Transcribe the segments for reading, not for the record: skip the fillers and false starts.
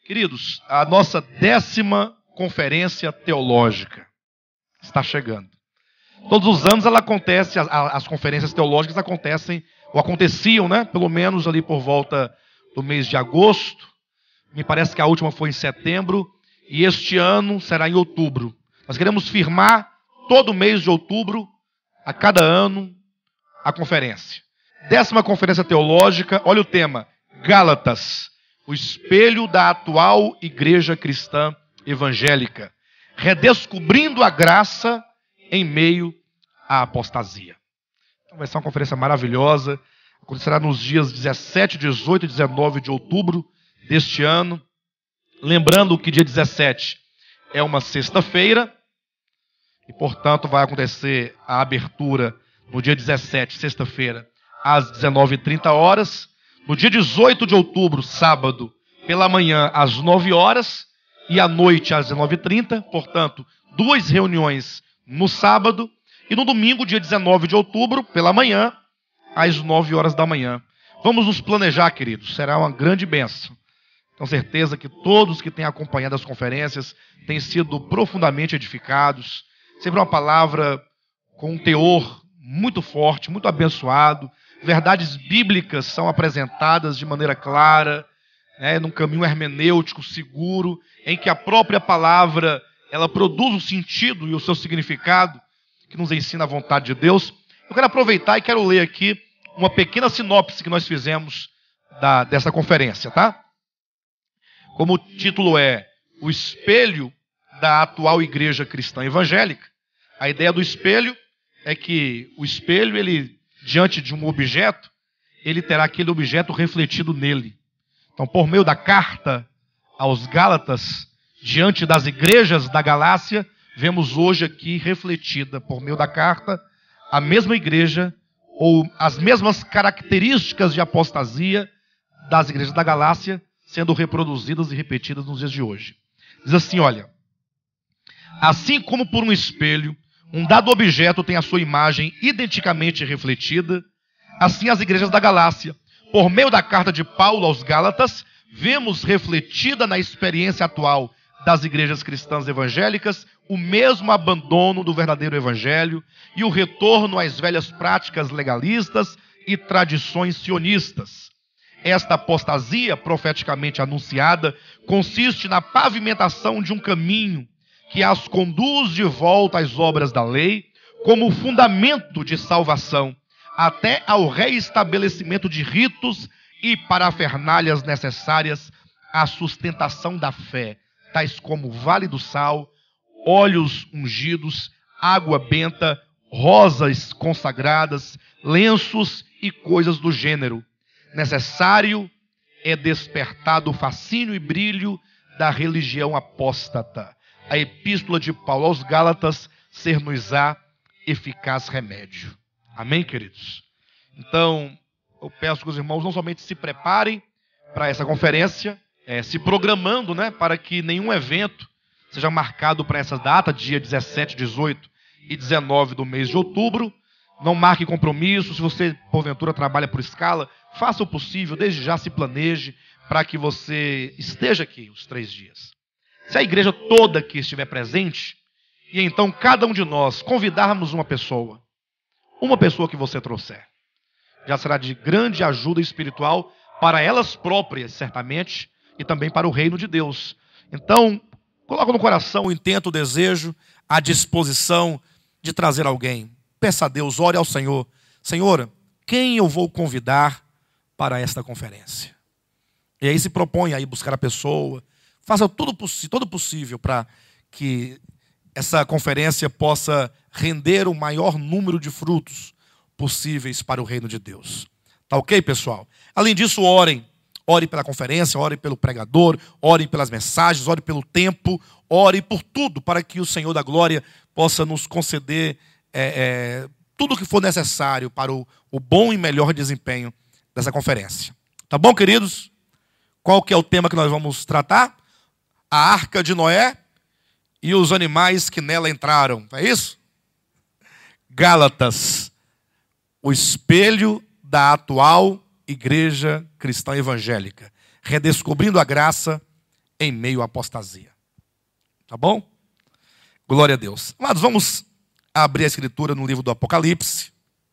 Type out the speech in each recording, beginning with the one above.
Queridos, a nossa 10ª conferência teológica está chegando. Todos os anos ela acontece, as conferências teológicas acontecem, ou aconteciam, né? Pelo menos ali por volta do mês de agosto. Me parece que a última foi em setembro, e este ano será em outubro. Nós queremos firmar todo mês de outubro, a cada ano, a conferência. 10ª conferência teológica, olha o tema, Gálatas, o espelho da atual igreja cristã evangélica, redescobrindo a graça em meio à apostasia. Então vai ser uma conferência maravilhosa, acontecerá nos dias 17, 18 e 19 de outubro deste ano. Lembrando que dia 17 é uma sexta-feira, e portanto vai acontecer a abertura no dia 17, sexta-feira, às 19h30. No dia 18 de outubro, sábado, pela manhã, às 9h, e à noite, às 19h30. Portanto, 2 reuniões no sábado. E no domingo, dia 19 de outubro, pela manhã, às 9h da manhã. Vamos nos planejar, queridos. Será uma grande bênção. Tenho certeza que todos que têm acompanhado as conferências têm sido profundamente edificados. Sempre uma palavra com um teor muito forte, muito abençoado. Verdades bíblicas são apresentadas de maneira clara, num caminho hermenêutico seguro, em que a própria palavra ela produz o sentido e o seu significado, que nos ensina a vontade de Deus. Eu quero aproveitar e quero ler aqui uma pequena sinopse que nós fizemos dessa conferência, tá? Como o título é O Espelho da Atual Igreja Cristã Evangélica, a ideia do espelho é que o espelho, ele diante de um objeto, ele terá aquele objeto refletido nele. Então, por meio da carta aos Gálatas, diante das igrejas da Galácia, vemos hoje aqui refletida, por meio da carta, a mesma igreja, ou as mesmas características de apostasia das igrejas da Galácia, sendo reproduzidas e repetidas nos dias de hoje. Diz assim, olha: assim como por um espelho, um dado objeto tem a sua imagem identicamente refletida, assim as igrejas da Galácia, por meio da carta de Paulo aos Gálatas, vemos refletida na experiência atual das igrejas cristãs evangélicas o mesmo abandono do verdadeiro evangelho e o retorno às velhas práticas legalistas e tradições sionistas. Esta apostasia profeticamente anunciada consiste na pavimentação de um caminho que as conduz de volta às obras da lei como fundamento de salvação, até ao reestabelecimento de ritos e parafernálias necessárias à sustentação da fé, tais como vale do sal, óleos ungidos, água benta, rosas consagradas, lenços e coisas do gênero. Necessário é despertar do fascínio e brilho da religião apóstata. A epístola de Paulo aos Gálatas ser-nos-á eficaz remédio. Amém, queridos? Então, eu peço que os irmãos não somente se preparem para essa conferência, se programando, para que nenhum evento seja marcado para essa data, dia 17, 18 e 19 do mês de outubro. Não marque compromisso. Se você, porventura, trabalha por escala, faça o possível, desde já se planeje para que você esteja aqui os 3 dias. Se a igreja toda aqui estiver presente, e então cada um de nós convidarmos uma pessoa que você trouxer, já será de grande ajuda espiritual para elas próprias, certamente, e também para o reino de Deus. Então, coloca no coração o intento, o desejo, a disposição de trazer alguém. Peça a Deus, ore ao Senhor. Senhor, quem eu vou convidar para esta conferência? E aí se propõe aí buscar a pessoa. Faça todo possível para que essa conferência possa render o maior número de frutos possíveis para o reino de Deus. Tá ok, pessoal? Além disso, orem. Ore pela conferência, ore pelo pregador, ore pelas mensagens, ore pelo tempo, ore por tudo para que o Senhor da Glória possa nos conceder tudo o que for necessário para o bom e melhor desempenho dessa conferência. Tá bom, queridos? Qual que é o tema que nós vamos tratar? A Arca de Noé e os animais que nela entraram. É isso? Gálatas, o espelho da atual igreja cristã evangélica, redescobrindo a graça em meio à apostasia. Tá bom? Glória a Deus. Amados, vamos abrir a escritura no livro do Apocalipse,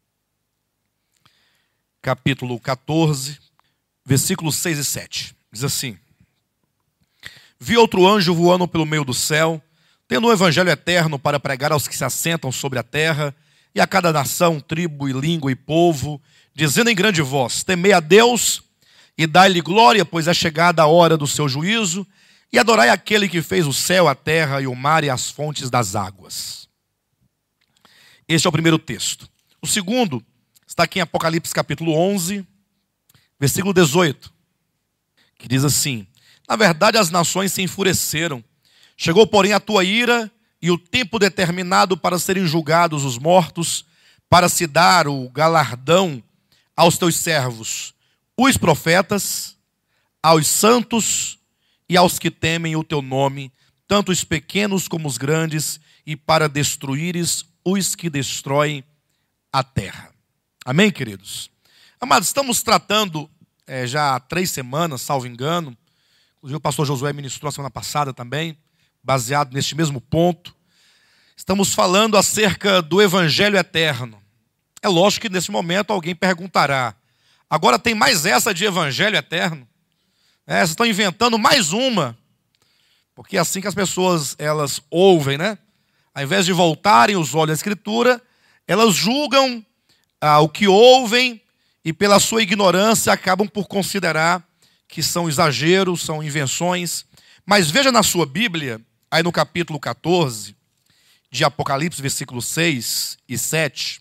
capítulo 14, versículos 6 e 7. Diz assim: Vi outro anjo voando pelo meio do céu, tendo um evangelho eterno para pregar aos que se assentam sobre a terra, e a cada nação, tribo e língua e povo, dizendo em grande voz: Temei a Deus e dai-lhe glória, pois é chegada a hora do seu juízo, e adorai aquele que fez o céu, a terra e o mar e as fontes das águas. Este é o primeiro texto. O segundo está aqui em Apocalipse capítulo 11, versículo 18, que diz assim: Na verdade as nações se enfureceram, chegou porém a tua ira e o tempo determinado para serem julgados os mortos, para se dar o galardão aos teus servos, os profetas, aos santos e aos que temem o teu nome, tanto os pequenos como os grandes, e para destruíres os que destroem a terra. Amém, queridos? Amados, estamos tratando já há 3 semanas, salvo engano, inclusive o pastor Josué ministrou a semana passada também, baseado neste mesmo ponto. Estamos falando acerca do evangelho eterno. É lógico que nesse momento alguém perguntará: agora tem mais essa de evangelho eterno? Vocês estão inventando mais uma. Porque é assim que as pessoas elas ouvem, né? Ao invés de voltarem os olhos à Escritura, elas julgam o que ouvem e pela sua ignorância acabam por considerar que são exageros, são invenções. Mas veja na sua Bíblia, aí no capítulo 14 de Apocalipse, versículos 6 e 7,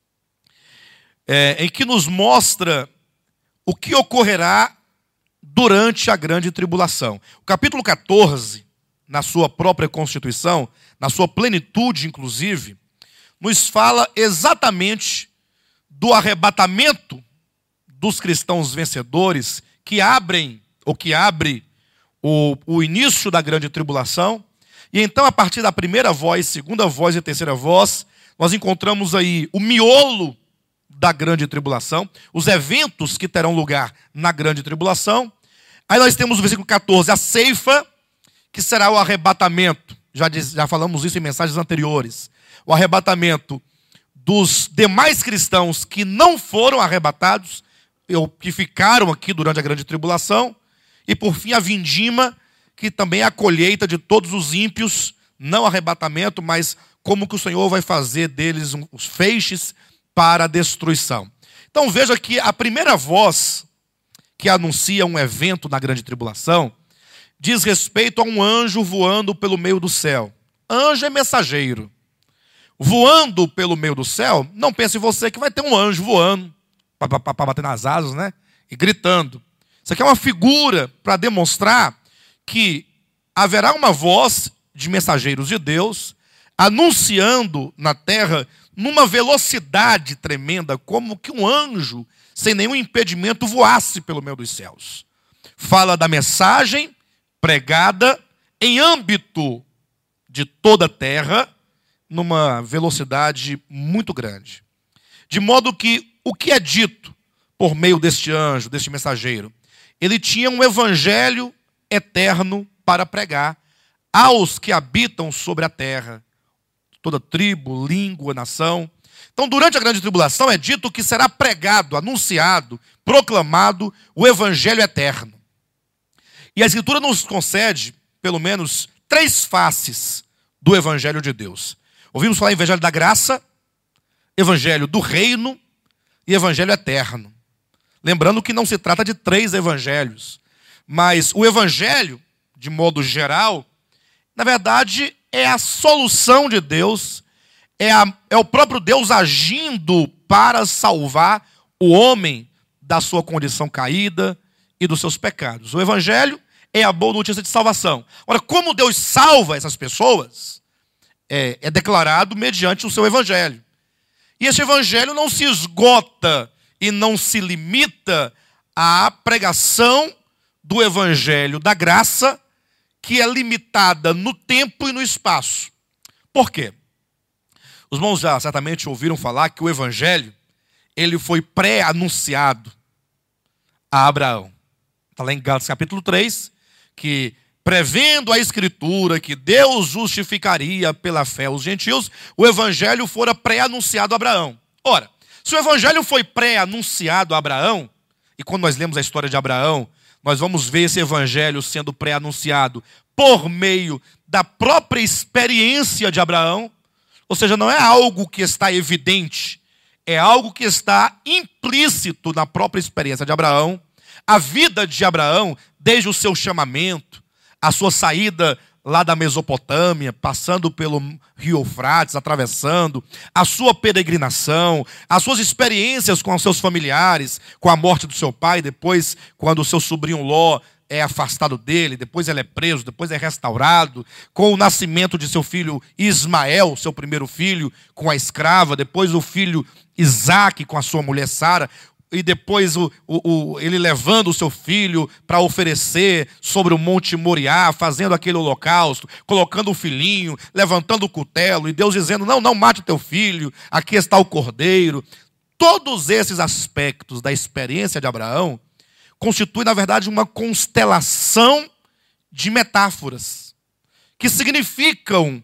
em que nos mostra o que ocorrerá durante a grande tribulação. O capítulo 14, na sua própria constituição, na sua plenitude inclusive, nos fala exatamente do arrebatamento dos cristãos vencedores que abre o início da grande tribulação. E então, a partir da primeira voz, segunda voz e terceira voz, nós encontramos aí o miolo da grande tribulação, os eventos que terão lugar na grande tribulação. Aí nós temos o versículo 14, a ceifa, que será o arrebatamento. Já falamos isso em mensagens anteriores. O arrebatamento dos demais cristãos que não foram arrebatados, ou que ficaram aqui durante a grande tribulação. E por fim a vindima, que também é a colheita de todos os ímpios, não arrebatamento, mas como que o Senhor vai fazer deles os feixes para a destruição. Então veja que a primeira voz que anuncia um evento na grande tribulação diz respeito a um anjo voando pelo meio do céu. Anjo é mensageiro. Voando pelo meio do céu, não pense você que vai ter um anjo voando para bater nas asas, né? E gritando. Isso aqui é uma figura para demonstrar que haverá uma voz de mensageiros de Deus anunciando na terra numa velocidade tremenda, como que um anjo, sem nenhum impedimento, voasse pelo meio dos céus. Fala da mensagem pregada em âmbito de toda a terra, numa velocidade muito grande. De modo que o que é dito por meio deste anjo, deste mensageiro, ele tinha um evangelho eterno para pregar aos que habitam sobre a terra, toda tribo, língua, nação. Então, durante a grande tribulação é dito que será pregado, anunciado, proclamado o evangelho eterno. E a Escritura nos concede, pelo menos, 3 faces do evangelho de Deus. Ouvimos falar em evangelho da graça, evangelho do reino e evangelho eterno. Lembrando que não se trata de 3 evangelhos, mas o evangelho, de modo geral, na verdade, é a solução de Deus, é o próprio Deus agindo para salvar o homem da sua condição caída e dos seus pecados. O evangelho é a boa notícia de salvação. Ora, como Deus salva essas pessoas, é declarado mediante o seu evangelho. E esse evangelho não se esgota e não se limita à pregação do evangelho da graça, que é limitada no tempo e no espaço. Por quê? Os irmãos já certamente ouviram falar que o evangelho, ele foi pré-anunciado a Abraão. Está lá em Gálatas capítulo 3, que prevendo a Escritura que Deus justificaria pela fé os gentios, o evangelho fora pré-anunciado a Abraão. Ora, se o evangelho foi pré-anunciado a Abraão, e quando nós lemos a história de Abraão, nós vamos ver esse evangelho sendo pré-anunciado por meio da própria experiência de Abraão, ou seja, não é algo que está evidente, é algo que está implícito na própria experiência de Abraão. A vida de Abraão, desde o seu chamamento, a sua saída lá da Mesopotâmia, passando pelo rio Eufrates, atravessando, a sua peregrinação, as suas experiências com os seus familiares, com a morte do seu pai, depois quando o seu sobrinho Ló é afastado dele, depois ele é preso, depois é restaurado, com o nascimento de seu filho Ismael, seu primeiro filho, com a escrava, depois o filho Isaque com a sua mulher Sara, e depois ele levando o seu filho para oferecer sobre o Monte Moriá, fazendo aquele holocausto, colocando o filhinho, levantando o cutelo, e Deus dizendo, não mate o teu filho, aqui está o cordeiro. Todos esses aspectos da experiência de Abraão constituem, na verdade, uma constelação de metáforas, que significam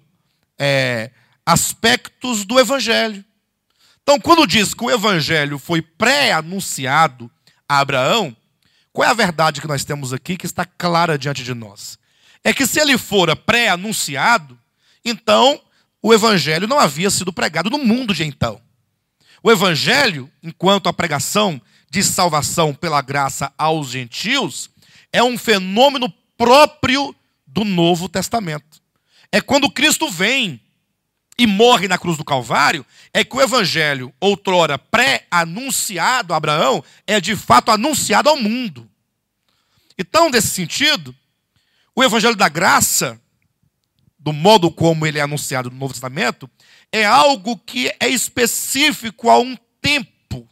aspectos do Evangelho. Então, quando diz que o evangelho foi pré-anunciado a Abraão, qual é a verdade que nós temos aqui que está clara diante de nós? É que se ele fora pré-anunciado, então o evangelho não havia sido pregado no mundo de então. O evangelho, enquanto a pregação de salvação pela graça aos gentios, é um fenômeno próprio do Novo Testamento. É quando Cristo vem e morre na cruz do Calvário, é que o evangelho, outrora pré-anunciado a Abraão, é de fato anunciado ao mundo. Então, nesse sentido, o evangelho da graça, do modo como ele é anunciado no Novo Testamento, é algo que é específico a um tempo.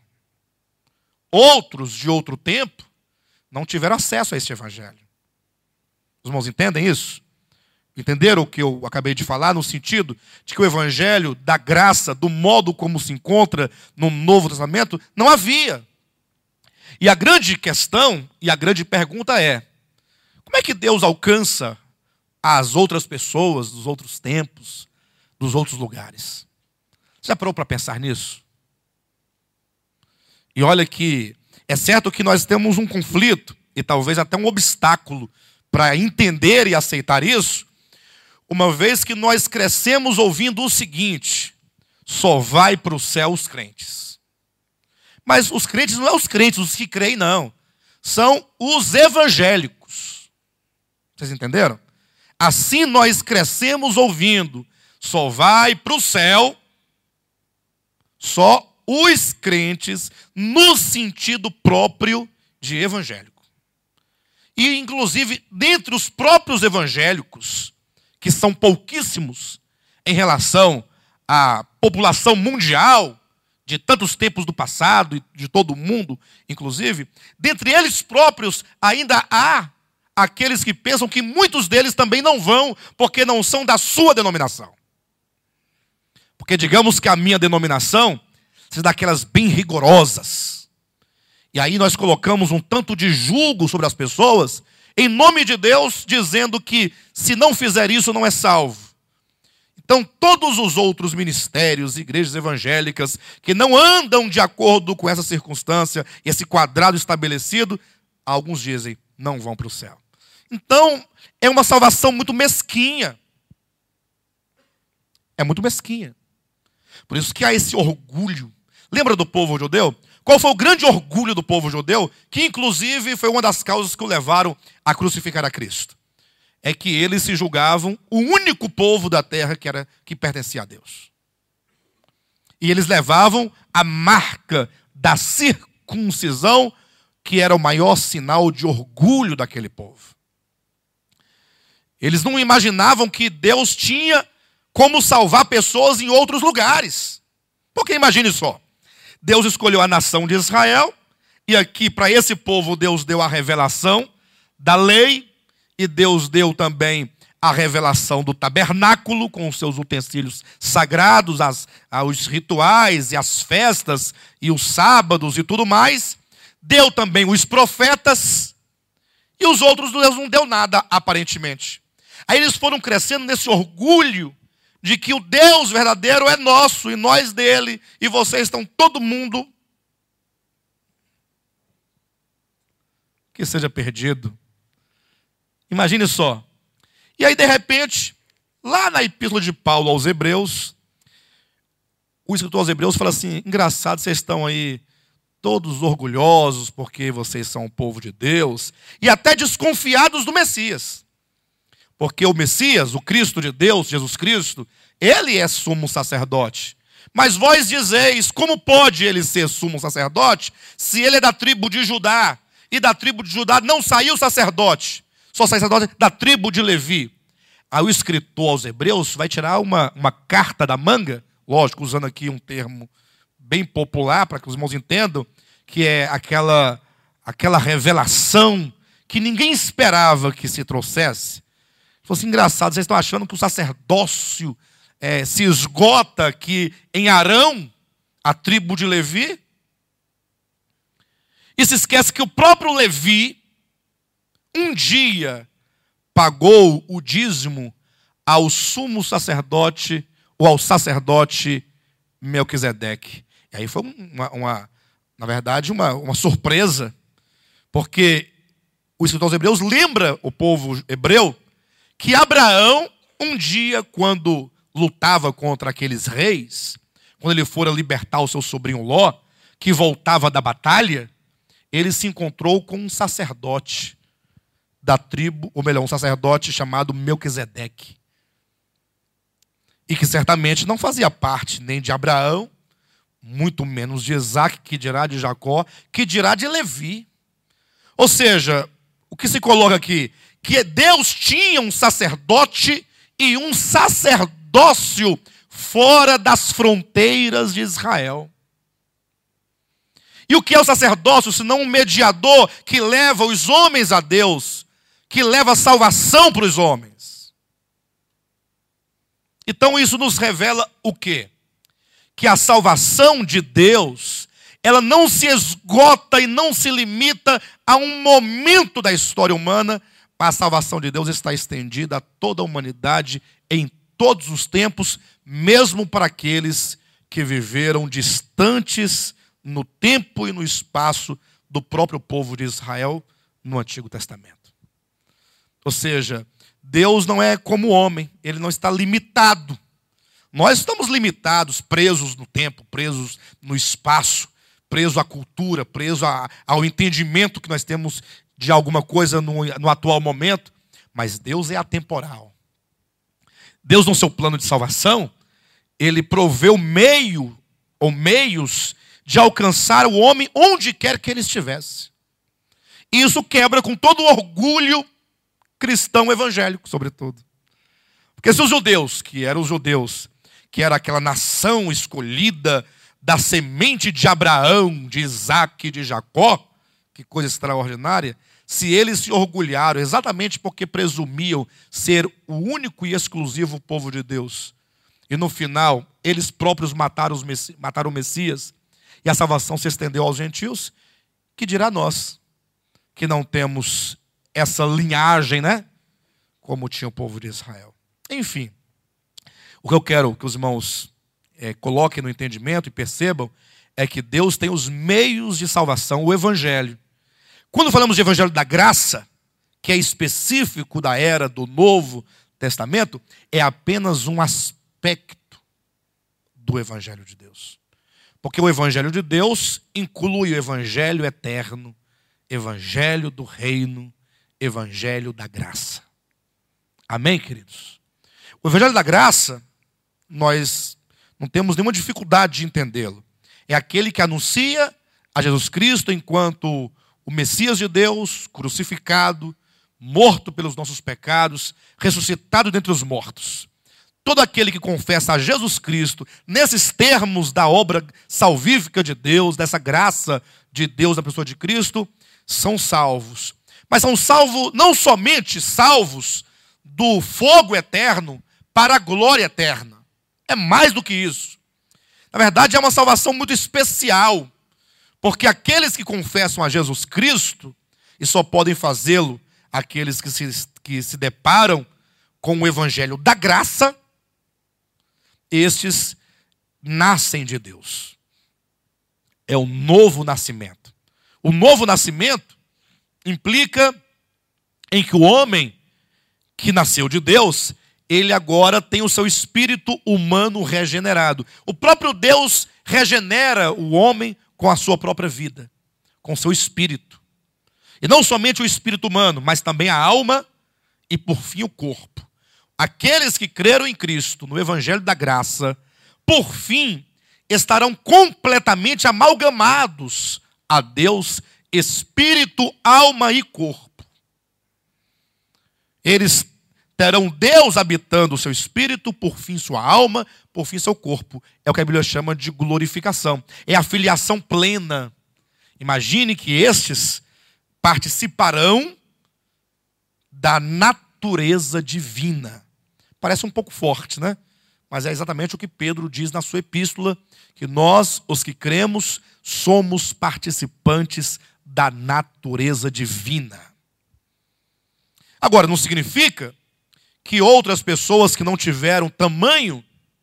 Outros de outro tempo não tiveram acesso a esse evangelho. Os irmãos entendem isso? Entenderam o que eu acabei de falar, no sentido de que o evangelho da graça, do modo como se encontra no Novo Testamento, não havia. E a grande questão e a grande pergunta é, como é que Deus alcança as outras pessoas dos outros tempos, dos outros lugares? Você já parou para pensar nisso? E olha que é certo que nós temos um conflito, e talvez até um obstáculo, para entender e aceitar isso, uma vez que nós crescemos ouvindo o seguinte, só vai para o céu os crentes. Mas os crentes não é os crentes, os que creem não. São os evangélicos. Vocês entenderam? Assim nós crescemos ouvindo, só vai para o céu só os crentes no sentido próprio de evangélico. E inclusive, dentre os próprios evangélicos, que são pouquíssimos em relação à população mundial de tantos tempos do passado e de todo o mundo, inclusive, dentre eles próprios ainda há aqueles que pensam que muitos deles também não vão porque não são da sua denominação. Porque digamos que a minha denominação seja daquelas bem rigorosas. E aí nós colocamos um tanto de julgo sobre as pessoas em nome de Deus, dizendo que se não fizer isso, não é salvo. Então, todos os outros ministérios, igrejas evangélicas, que não andam de acordo com essa circunstância, esse quadrado estabelecido, alguns dizem, não vão para o céu. Então, é uma salvação muito mesquinha. É muito mesquinha. Por isso que há esse orgulho. Lembra do povo judeu? Qual foi o grande orgulho do povo judeu? Que inclusive foi uma das causas que o levaram a crucificar a Cristo. É que eles se julgavam o único povo da terra que pertencia a Deus. E eles levavam a marca da circuncisão, que era o maior sinal de orgulho daquele povo. Eles não imaginavam que Deus tinha como salvar pessoas em outros lugares. Porque imagine só. Deus escolheu a nação de Israel, e aqui para esse povo Deus deu a revelação da lei, e Deus deu também a revelação do tabernáculo, com os seus utensílios sagrados, os rituais e as festas, e os sábados e tudo mais. Deu também os profetas, E os outros, Deus não deu nada, aparentemente. Aí eles foram crescendo nesse orgulho de que o Deus verdadeiro é nosso e nós dele, e vocês estão todo mundo que seja perdido. Imagine só. E aí, de repente, lá na epístola de Paulo aos Hebreus, o escritor aos Hebreus fala assim: engraçado, vocês estão aí todos orgulhosos porque vocês são o povo de Deus e até desconfiados do Messias. Porque o Messias, o Cristo de Deus, Jesus Cristo, ele é sumo sacerdote. Mas vós dizeis, como pode ele ser sumo sacerdote se ele é da tribo de Judá? E da tribo de Judá não saiu sacerdote, só sacerdote da tribo de Levi. Aí o escritor aos Hebreus vai tirar uma carta da manga, lógico, usando aqui um termo bem popular para que os irmãos entendam, que é aquela revelação que ninguém esperava que se trouxesse. Se fosse engraçado, vocês estão achando que o sacerdócio se esgota aqui em Arão, a tribo de Levi? E se esquece que o próprio Levi, um dia, pagou o dízimo ao sumo sacerdote, ou ao sacerdote Melquisedeque. E aí foi na verdade, uma surpresa, porque o escritor aos Hebreus lembra o povo hebreu que Abraão, um dia, quando lutava contra aqueles reis, quando ele fora libertar o seu sobrinho Ló, que voltava da batalha, ele se encontrou com um sacerdote da tribo, ou melhor, um sacerdote chamado Melquisedeque. E que certamente não fazia parte nem de Abraão, muito menos de Isaac, que dirá de Jacó, que dirá de Levi. Ou seja, o que se coloca aqui? Que Deus tinha um sacerdote e um sacerdócio fora das fronteiras de Israel. E o que é o sacerdócio, senão um mediador que leva os homens a Deus, que leva a salvação para os homens? Então isso nos revela o quê? Que a salvação de Deus, ela não se esgota e não se limita a um momento da história humana. A salvação de Deus está estendida a toda a humanidade em todos os tempos, mesmo para aqueles que viveram distantes no tempo e no espaço do próprio povo de Israel no Antigo Testamento. Ou seja, Deus não é como o homem, ele não está limitado. Nós estamos limitados, presos no tempo, presos no espaço, presos à cultura, presos ao entendimento que nós temos de alguma coisa no atual momento. Mas Deus é atemporal. Deus, no seu plano de salvação, ele proveu meio ou meios de alcançar o homem onde quer que ele estivesse. E isso quebra com todo o orgulho cristão evangélico, sobretudo. Porque se os judeus, que era aquela nação escolhida da semente de Abraão, de Isaac e de Jacó, que coisa extraordinária, se eles se orgulharam exatamente porque presumiam ser o único e exclusivo povo de Deus, e no final eles próprios mataram o Messias, e a salvação se estendeu aos gentios, que dirá nós, que não temos essa linhagem, né? Como tinha o povo de Israel. Enfim, o que eu quero que os irmãos coloquem no entendimento e percebam é que Deus tem os meios de salvação, o Evangelho. Quando falamos de Evangelho da graça, que é específico da era do Novo Testamento, é apenas um aspecto do Evangelho de Deus. Porque o Evangelho de Deus inclui o Evangelho eterno, Evangelho do reino, Evangelho da graça. Amém, queridos? O Evangelho da graça, nós não temos nenhuma dificuldade de entendê-lo. É aquele que anuncia a Jesus Cristo enquanto o Messias de Deus, crucificado, morto pelos nossos pecados, ressuscitado dentre os mortos. Todo aquele que confessa a Jesus Cristo, nesses termos da obra salvífica de Deus, dessa graça de Deus na pessoa de Cristo, são salvos. Mas são salvos, não somente salvos do fogo eterno para a glória eterna. É mais do que isso. Na verdade, é uma salvação muito especial, porque aqueles que confessam a Jesus Cristo, e só podem fazê-lo aqueles que se deparam com o evangelho da graça, estes nascem de Deus. É o novo nascimento. O novo nascimento implica em que o homem que nasceu de Deus, ele agora tem o seu espírito humano regenerado. O próprio Deus regenera o homem com a sua própria vida, com o seu espírito. E não somente o espírito humano, mas também a alma e, por fim, o corpo. Aqueles que creram em Cristo, no evangelho da graça, por fim, estarão completamente amalgamados a Deus, espírito, alma e corpo. Eles terão Deus habitando o seu espírito, por fim sua alma, por fim seu corpo. É o que a Bíblia chama de glorificação. É a filiação plena. Imagine que estes participarão da natureza divina. Parece um pouco forte, né? Mas é exatamente o que Pedro diz na sua epístola, que nós, os que cremos, somos participantes da natureza divina. Agora, não significa que outras pessoas que não tiveram tamanho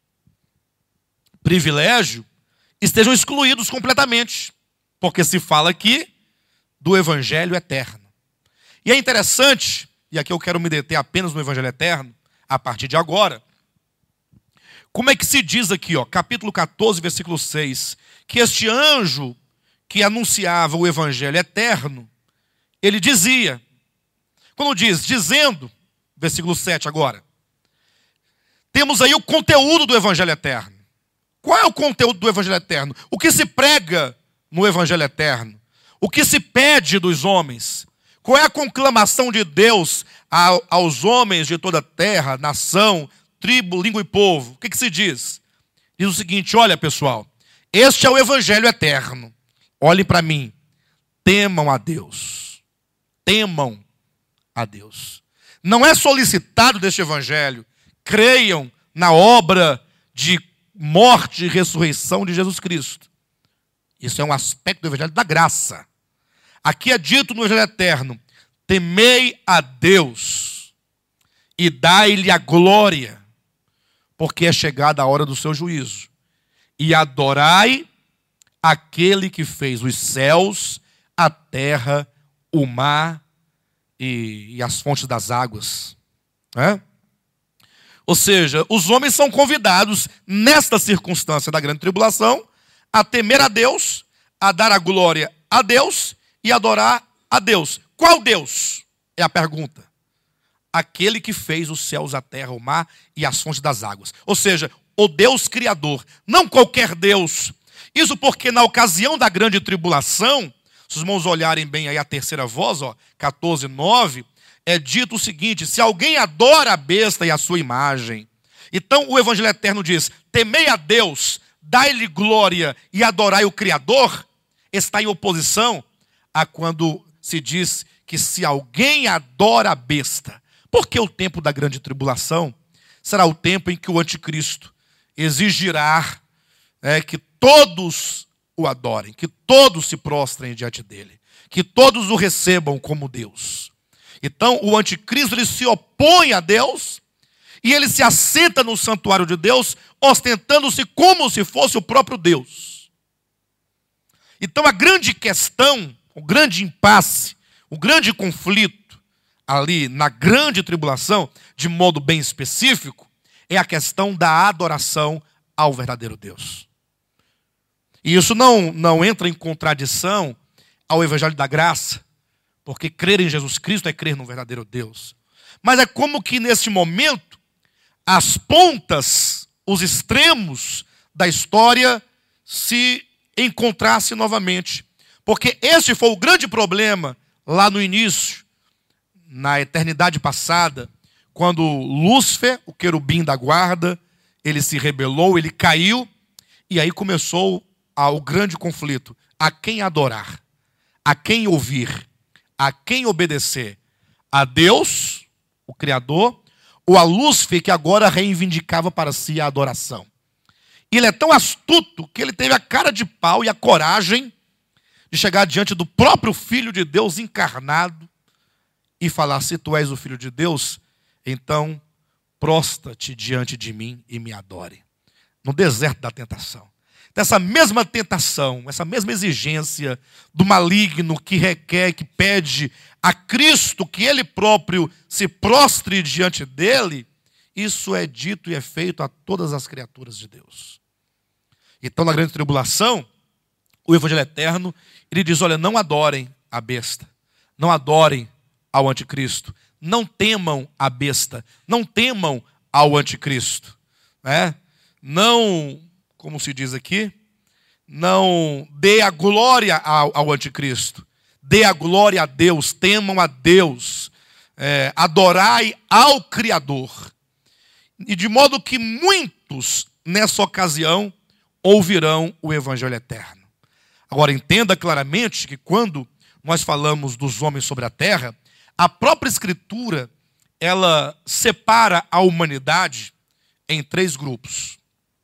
privilégio estejam excluídos completamente, porque se fala aqui do evangelho eterno. E é interessante, e aqui eu quero me deter apenas no evangelho eterno, a partir de agora, como é que se diz aqui, capítulo 14, versículo 6, que este anjo que anunciava o evangelho eterno, ele dizia, quando diz, dizendo, versículo 7 agora, temos aí o conteúdo do evangelho eterno. Qual é o conteúdo do evangelho eterno? O que se prega no evangelho eterno? O que se pede dos homens? Qual é a conclamação de Deus aos homens de toda a terra, nação, tribo, língua e povo? O que se diz? Diz o seguinte, olha pessoal, este é o evangelho eterno. Olhem para mim, temam a Deus. Temam a Deus. Não é solicitado deste evangelho, creiam na obra de morte e ressurreição de Jesus Cristo. Isso é um aspecto do evangelho da graça. Aqui é dito no evangelho eterno, temei a Deus e dai-lhe a glória, porque é chegada a hora do seu juízo. E adorai aquele que fez os céus, a terra, o mar e as fontes das águas. Ou seja, os homens são convidados, nesta circunstância da grande tribulação, a temer a Deus, a dar a glória a Deus e adorar a Deus. Qual Deus? É a pergunta. Aquele que fez os céus, a terra, o mar e as fontes das águas. Ou seja, o Deus Criador, não qualquer Deus. Isso porque na ocasião da grande tribulação, se os irmãos olharem bem aí a terceira voz, 14:9, é dito o seguinte, se alguém adora a besta e a sua imagem, então o evangelho eterno diz, temei a Deus, dai-lhe glória e adorai o Criador, está em oposição a quando se diz que se alguém adora a besta, porque o tempo da grande tribulação será o tempo em que o anticristo exigirá que todos o adorem, que todos se prostrem diante dele, que todos o recebam como Deus. Então o anticristo ele se opõe a Deus e ele se assenta no santuário de Deus, ostentando-se como se fosse o próprio Deus. Então a grande questão, o grande impasse, o grande conflito ali na grande tribulação, de modo bem específico, é a questão da adoração ao verdadeiro Deus. E isso não entra em contradição ao evangelho da graça, porque crer em Jesus Cristo é crer no verdadeiro Deus. Mas é como que neste momento, as pontas, os extremos da história se encontrassem novamente. Porque esse foi o grande problema lá no início, na eternidade passada, quando Lúcifer, o querubim da guarda, ele se rebelou, ele caiu, e aí começou o grande conflito. A quem adorar? A quem ouvir? A quem obedecer? A Deus, o Criador, ou a Lúcifer, que agora reivindicava para si a adoração? E ele é tão astuto que ele teve a cara de pau e a coragem de chegar diante do próprio Filho de Deus encarnado e falar: se tu és o Filho de Deus, então prostra-te diante de mim e me adore. No deserto da tentação. Dessa mesma tentação, essa mesma exigência do maligno que requer, que pede a Cristo que ele próprio se prostre diante dele, isso é dito e é feito a todas as criaturas de Deus. Então, na grande tribulação, o Evangelho Eterno, ele diz: olha, não adorem a besta, não adorem ao anticristo, não temam a besta, não temam ao anticristo, né? Não, como se diz aqui, não dê a glória ao anticristo, dê a glória a Deus, temam a Deus, adorai ao Criador. E de modo que muitos, nessa ocasião, ouvirão o Evangelho Eterno. Agora, entenda claramente que quando nós falamos dos homens sobre a terra, a própria Escritura, ela separa a humanidade em 3 grupos.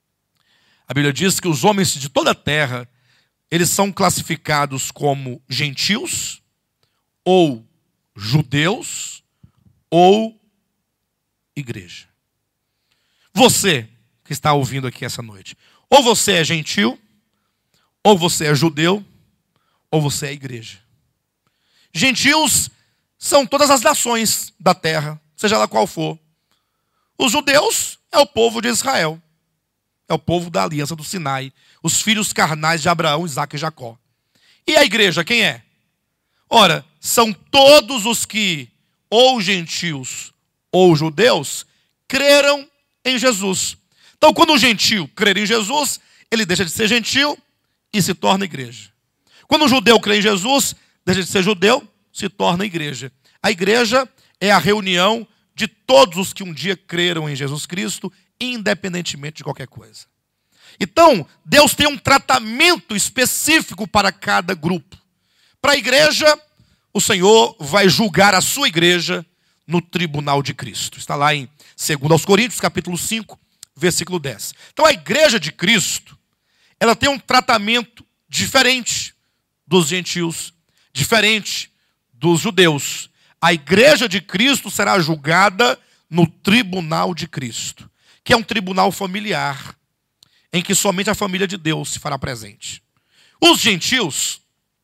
A Bíblia diz que os homens de toda a terra, eles são classificados como gentios, ou judeus, ou igreja. Você que está ouvindo aqui essa noite, ou você é gentil, ou você é judeu, ou você é igreja. Gentios são todas as nações da terra, seja ela qual for. Os judeus é o povo de Israel. É o povo da aliança do Sinai. Os filhos carnais de Abraão, Isaque e Jacó. E a igreja, quem é? Ora, são todos os que, ou gentios, ou judeus, creram em Jesus. Então, quando um gentio crer em Jesus, ele deixa de ser gentio e se torna igreja. Quando um judeu crê em Jesus, deixa de ser judeu, se torna igreja. A igreja é a reunião de todos os que um dia creram em Jesus Cristo, independentemente de qualquer coisa. Então, Deus tem um tratamento específico para cada grupo. Para a igreja, o Senhor vai julgar a sua igreja no tribunal de Cristo. Está lá em 2 Coríntios, capítulo 5, versículo 10. Então, a igreja de Cristo, ela tem um tratamento diferente dos gentios, diferente dos judeus. A igreja de Cristo será julgada no tribunal de Cristo, que é um tribunal familiar, em que somente a família de Deus se fará presente. Os gentios,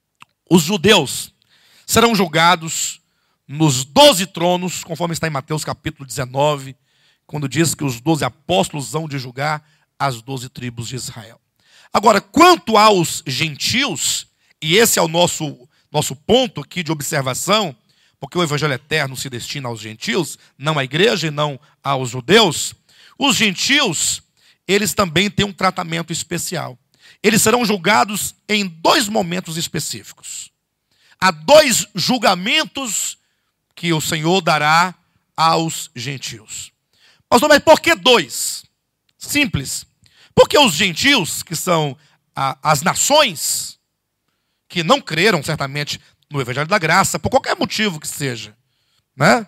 os judeus, serão julgados nos 12 tronos, conforme está em Mateus capítulo 19, quando diz que os 12 apóstolos hão de julgar as 12 tribos de Israel. Agora, quanto aos gentios, e esse é o nosso ponto aqui de observação, porque o Evangelho Eterno se destina aos gentios, não à igreja e não aos judeus. Os gentios, eles também têm um tratamento especial. Eles serão julgados em 2 momentos específicos. Há 2 julgamentos que o Senhor dará aos gentios. Pastor, mas por que 2? Simples. Porque os gentios, que são as nações, que não creram certamente no Evangelho da Graça, por qualquer motivo que seja, né?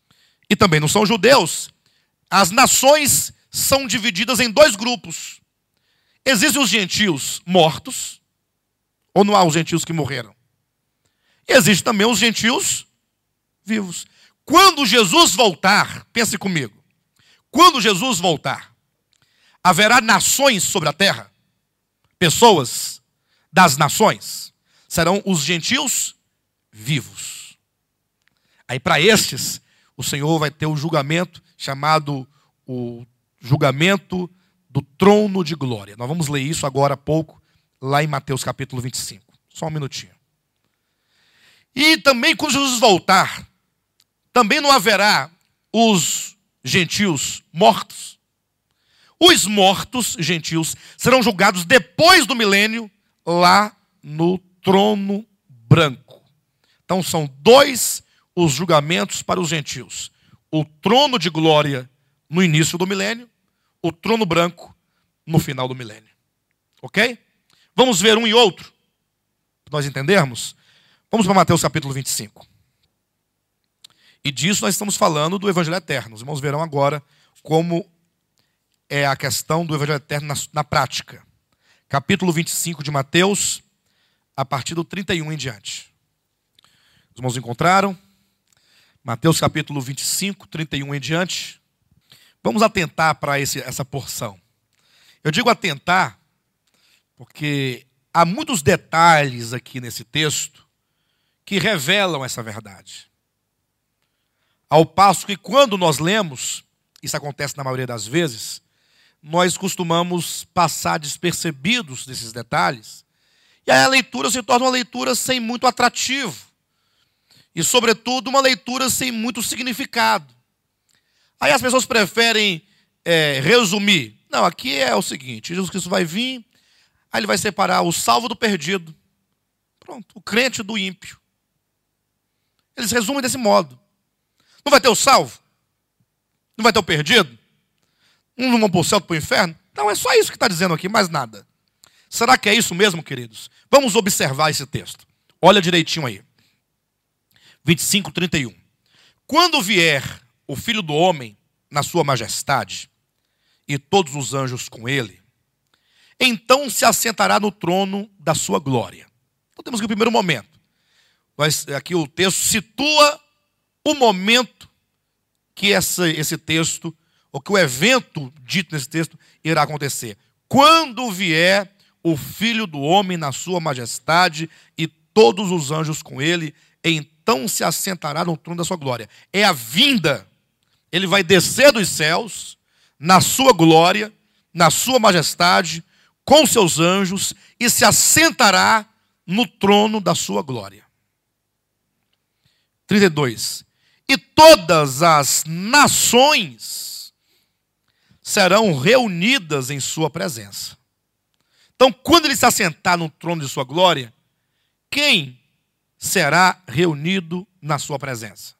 E também não são judeus, as nações são divididas em 2 grupos. Existem os gentios mortos, ou não há os gentios que morreram? E existem também os gentios vivos. Quando Jesus voltar, pense comigo, quando Jesus voltar, haverá nações sobre a terra, pessoas das nações, serão os gentios vivos. Aí para estes, o Senhor vai ter o julgamento chamado o julgamento do trono de glória. Nós vamos ler isso agora há pouco, lá em Mateus capítulo 25. Só um minutinho. E também quando Jesus voltar, também não haverá os gentios mortos. Os mortos gentios serão julgados depois do milênio, lá no trono branco. Então são 2 os julgamentos para os gentios. O trono de glória no início do milênio, o trono branco no final do milênio. Ok? Vamos ver um e outro, para nós entendermos. Vamos para Mateus capítulo 25. E disso nós estamos falando do Evangelho Eterno. Os irmãos verão agora como é a questão do Evangelho Eterno na prática. Capítulo 25 de Mateus, a partir do 31 em diante. Os irmãos encontraram? Mateus capítulo 25, 31 em diante. Vamos atentar para essa porção. Eu digo atentar porque há muitos detalhes aqui nesse texto que revelam essa verdade. Ao passo que quando nós lemos, isso acontece na maioria das vezes, nós costumamos passar despercebidos desses detalhes, e aí a leitura se torna uma leitura sem muito atrativo, e sobretudo uma leitura sem muito significado. Aí as pessoas preferem resumir. Não, aqui é o seguinte, Jesus Cristo vai vir, aí ele vai separar o salvo do perdido. Pronto, o crente do ímpio. Eles resumem desse modo. Não vai ter o salvo? Não vai ter o perdido? Um não vão para o céu, outro para o inferno? Não, é só isso que está dizendo aqui, mais nada. Será que é isso mesmo, queridos? Vamos observar esse texto. Olha direitinho aí. 25, 31. Quando vier o Filho do Homem na sua majestade, e todos os anjos com ele, então se assentará no trono da sua glória. Então temos aqui o primeiro momento. Aqui o texto situa o momento que esse texto, ou que o evento dito nesse texto irá acontecer. Quando vier o Filho do Homem na sua majestade e todos os anjos com ele, então se assentará no trono da sua glória. É a vinda. Ele vai descer dos céus, na sua glória, na sua majestade, com seus anjos, e se assentará no trono da sua glória. 32. E todas as nações serão reunidas em sua presença. Então, quando ele se assentar no trono de sua glória, quem será reunido na sua presença?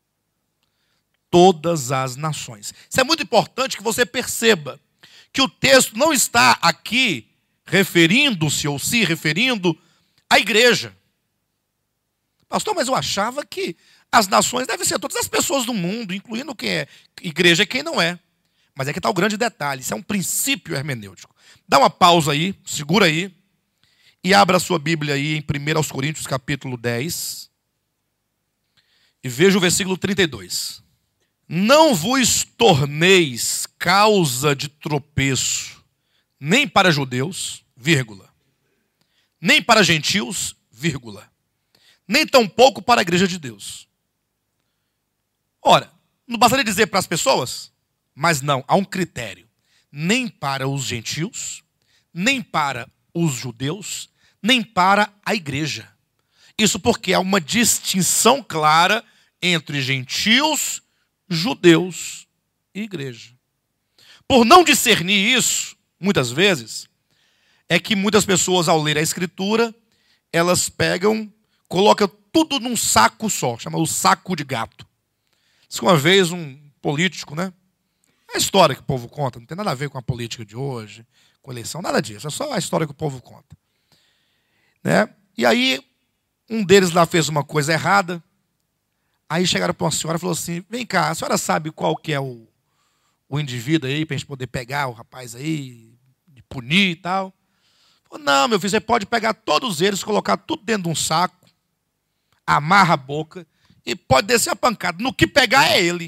Todas as nações. Isso é muito importante que você perceba que o texto não está aqui referindo-se ou se referindo à igreja. Pastor, mas eu achava que as nações devem ser todas as pessoas do mundo, incluindo quem é igreja e quem não é. Mas aqui está o grande detalhe, isso é um princípio hermenêutico. Dá uma pausa aí, segura aí, e abra a sua Bíblia aí em 1 Coríntios capítulo 10, e veja o versículo 32. Não vos torneis causa de tropeço, nem para judeus, vírgula, nem para gentios, vírgula, nem tampouco para a igreja de Deus. Ora, não bastaria dizer para as pessoas, mas não, há um critério. Nem para os gentios, nem para os judeus, nem para a igreja. Isso porque há uma distinção clara entre gentios, judeus e igreja. Por não discernir isso, muitas vezes, é que muitas pessoas ao ler a Escritura, elas pegam, colocam tudo num saco só, chama o saco de gato. Diz que uma vez um político, né? É a história que o povo conta, não tem nada a ver com a política de hoje, com a eleição, nada disso, é só a história que o povo conta. Né? E aí, um deles lá fez uma coisa errada, aí chegaram para uma senhora e falou assim, vem cá, a senhora sabe qual que é o indivíduo aí, para a gente poder pegar o rapaz aí, de punir e tal? Falou, não, meu filho, você pode pegar todos eles, colocar tudo dentro de um saco, amarra a boca e pode descer a pancada. No que pegar é ele.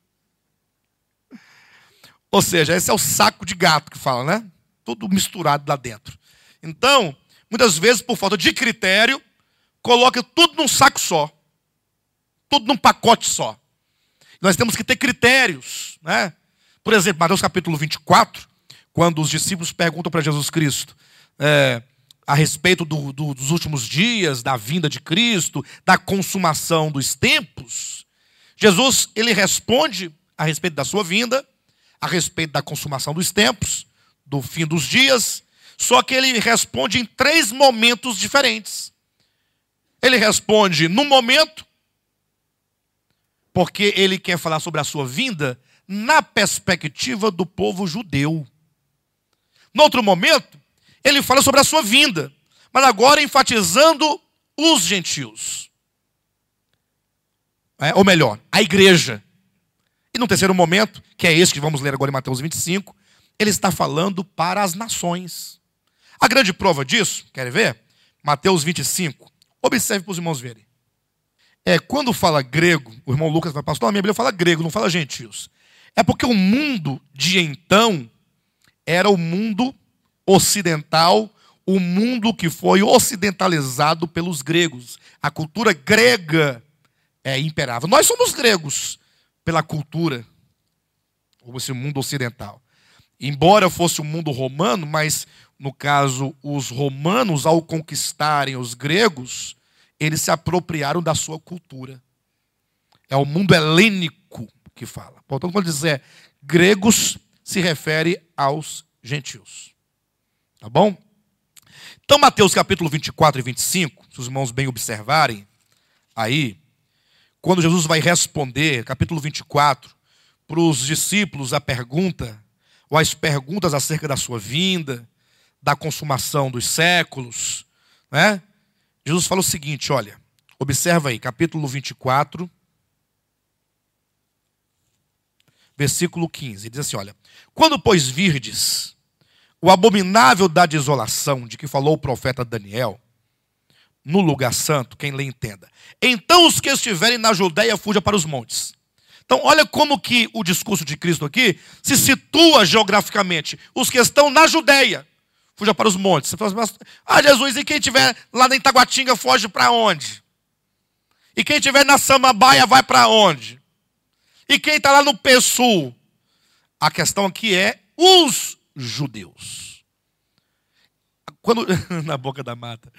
Ou seja, esse é o saco de gato que fala, né? Tudo misturado lá dentro. Então, muitas vezes, por falta de critério, coloca tudo num saco só. Tudo num pacote só. Nós temos que ter critérios, né? Por exemplo, Mateus capítulo 24, quando os discípulos perguntam para Jesus Cristo a respeito dos últimos dias, da vinda de Cristo, da consumação dos tempos, Jesus, ele responde a respeito da sua vinda, a respeito da consumação dos tempos, do fim dos dias, só que ele responde em 3 momentos diferentes. Ele responde no momento, porque ele quer falar sobre a sua vinda na perspectiva do povo judeu. No outro momento, ele fala sobre a sua vinda, mas agora enfatizando os gentios. Ou melhor, a igreja. E no terceiro momento, que é esse que vamos ler agora em Mateus 25, ele está falando para as nações. A grande prova disso, querem ver? Mateus 25. Observe para os irmãos verem. Quando fala grego, o irmão Lucas vai pastor, a minha Bíblia fala grego, não fala gentios. É porque o mundo de então era o mundo ocidental, o mundo que foi ocidentalizado pelos gregos. A cultura grega imperava. Nós somos gregos pela cultura, ou esse mundo ocidental. Embora fosse o mundo romano, mas, no caso, os romanos, ao conquistarem os gregos, eles se apropriaram da sua cultura. É o mundo helênico que fala. Portanto, quando dizer gregos, se refere aos gentios. Tá bom? Então, Mateus capítulo 24 e 25, se os irmãos bem observarem, aí, quando Jesus vai responder, capítulo 24, para os discípulos a pergunta, ou as perguntas acerca da sua vinda, da consumação dos séculos, né? Jesus fala o seguinte, olha, observa aí, capítulo 24, versículo 15, diz assim, olha, quando, pois, virdes o abominável da desolação, de que falou o profeta Daniel, no lugar santo, quem lê entenda, então os que estiverem na Judeia fujam para os montes. Então, olha como que o discurso de Cristo aqui se situa geograficamente. Os que estão na Judeia, fuja para os montes. Você fala assim, Jesus, e quem estiver lá na Itaguatinga, foge para onde? E quem estiver na Samambaia, vai para onde? E quem está lá no Pessul? A questão aqui é os judeus. Quando, na boca da mata.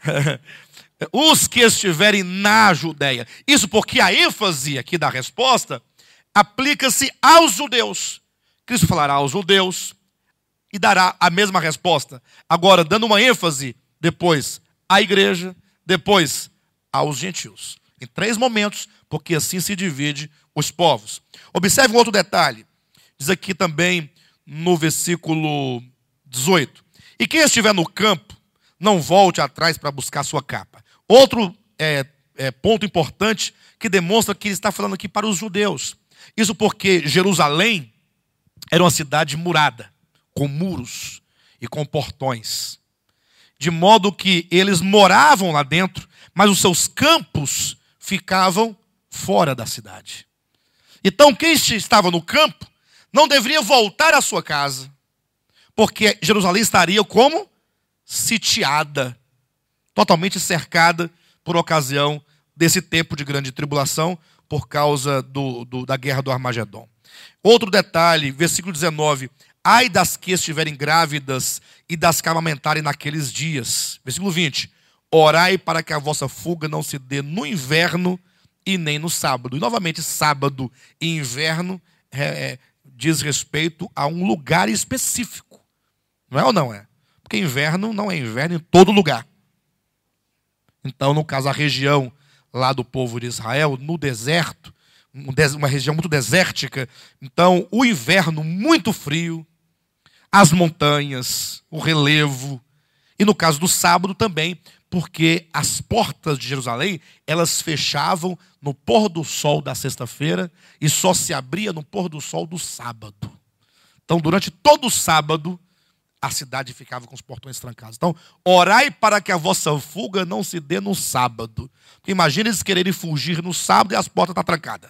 Os que estiverem na Judeia. Isso porque a ênfase aqui da resposta aplica-se aos judeus. Cristo falará aos judeus e dará a mesma resposta. Agora, dando uma ênfase depois à igreja, depois aos gentios. Em 3 momentos, porque assim se divide os povos. Observe um outro detalhe. Diz aqui também no versículo 18. E quem estiver no campo, não volte atrás para buscar sua capa. Outro ponto importante que demonstra que ele está falando aqui para os judeus. Isso porque Jerusalém era uma cidade murada, com muros e com portões. De modo que eles moravam lá dentro, mas os seus campos ficavam fora da cidade. Então quem estava no campo não deveria voltar à sua casa, porque Jerusalém estaria como sitiada, totalmente cercada por ocasião desse tempo de grande tribulação, por causa da guerra do Armagedon. Outro detalhe, versículo 19. Ai das que estiverem grávidas e das que amamentarem naqueles dias. Versículo 20. Orai para que a vossa fuga não se dê no inverno e nem no sábado. E novamente, sábado e inverno diz respeito a um lugar específico. Não é ou não é? Porque inverno não é inverno em todo lugar. Então, no caso, a região lá do povo de Israel, no deserto, uma região muito desértica, então o inverno muito frio, as montanhas, o relevo, e no caso do sábado também, porque as portas de Jerusalém, elas fechavam no pôr do sol da sexta-feira e só se abria no pôr do sol do sábado. Então, durante todo o sábado, a cidade ficava com os portões trancados. Então, orai para que a vossa fuga não se dê no sábado. Porque imagina eles quererem fugir no sábado e as portas estão trancadas.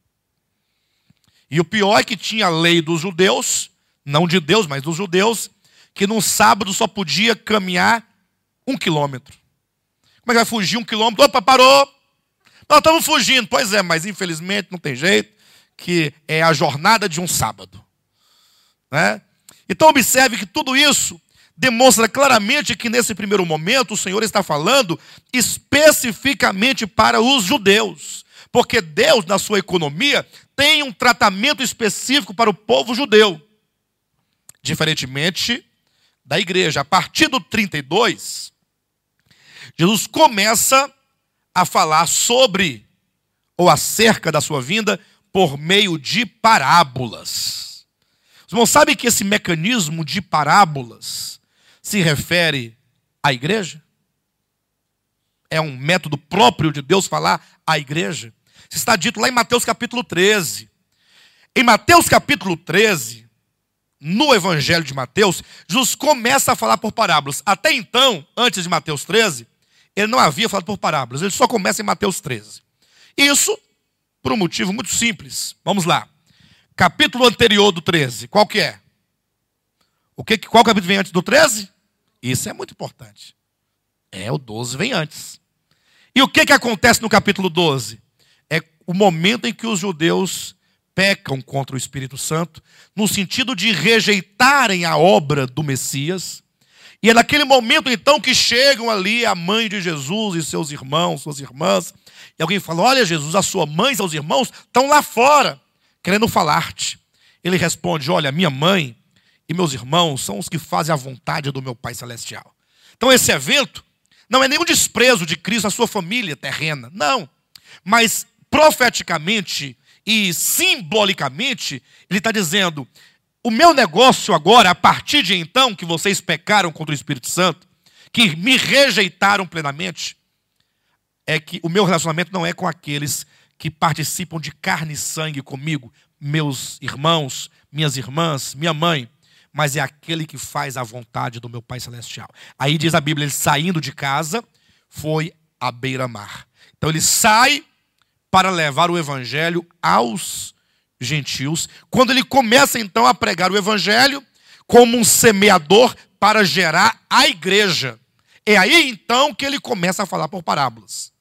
E o pior é que tinha a lei dos judeus, não de Deus, mas dos judeus, que no sábado só podia caminhar 1 quilômetro. Como é que vai fugir 1 quilômetro? Opa, parou! Nós estamos fugindo. Pois é, mas infelizmente não tem jeito, que é a jornada de um sábado. Né? Então observe que tudo isso demonstra claramente que nesse primeiro momento o Senhor está falando especificamente para os judeus. Porque Deus, na sua economia, tem um tratamento específico para o povo judeu. Diferentemente da igreja. A partir do 32, Jesus começa a falar sobre ou acerca da sua vinda por meio de parábolas. Os irmãos sabem que esse mecanismo de parábolas se refere à igreja? É um método próprio de Deus falar à igreja? Isso está dito lá em Mateus capítulo 13. Em Mateus capítulo 13, no Evangelho de Mateus, Jesus começa a falar por parábolas. Até então, antes de Mateus 13, ele não havia falado por parábolas. Ele só começa em Mateus 13. Isso por um motivo muito simples. Vamos lá. Capítulo anterior do 13, qual que é? Qual capítulo vem antes do 13? Isso é muito importante. O 12 vem antes. E o que acontece no capítulo 12? É o momento em que os judeus pecam contra o Espírito Santo, no sentido de rejeitarem a obra do Messias. E é naquele momento, então, que chegam ali a mãe de Jesus e seus irmãos, suas irmãs. E alguém fala, olha Jesus, a sua mãe e seus irmãos estão lá fora, querendo falar-te. Ele responde, olha, minha mãe e meus irmãos são os que fazem a vontade do meu Pai Celestial. Então esse evento não é nenhum desprezo de Cristo à sua família terrena, não. Mas profeticamente e simbolicamente, ele está dizendo, o meu negócio agora, a partir de então, que vocês pecaram contra o Espírito Santo, que me rejeitaram plenamente, é que o meu relacionamento não é com aqueles que participam de carne e sangue comigo, meus irmãos, minhas irmãs, minha mãe, mas é aquele que faz a vontade do meu Pai Celestial. Aí diz a Bíblia, ele saindo de casa, foi à beira-mar. Então ele sai para levar o evangelho aos gentios, quando ele começa então a pregar o evangelho como um semeador para gerar a igreja. É aí então que ele começa a falar por parábolas.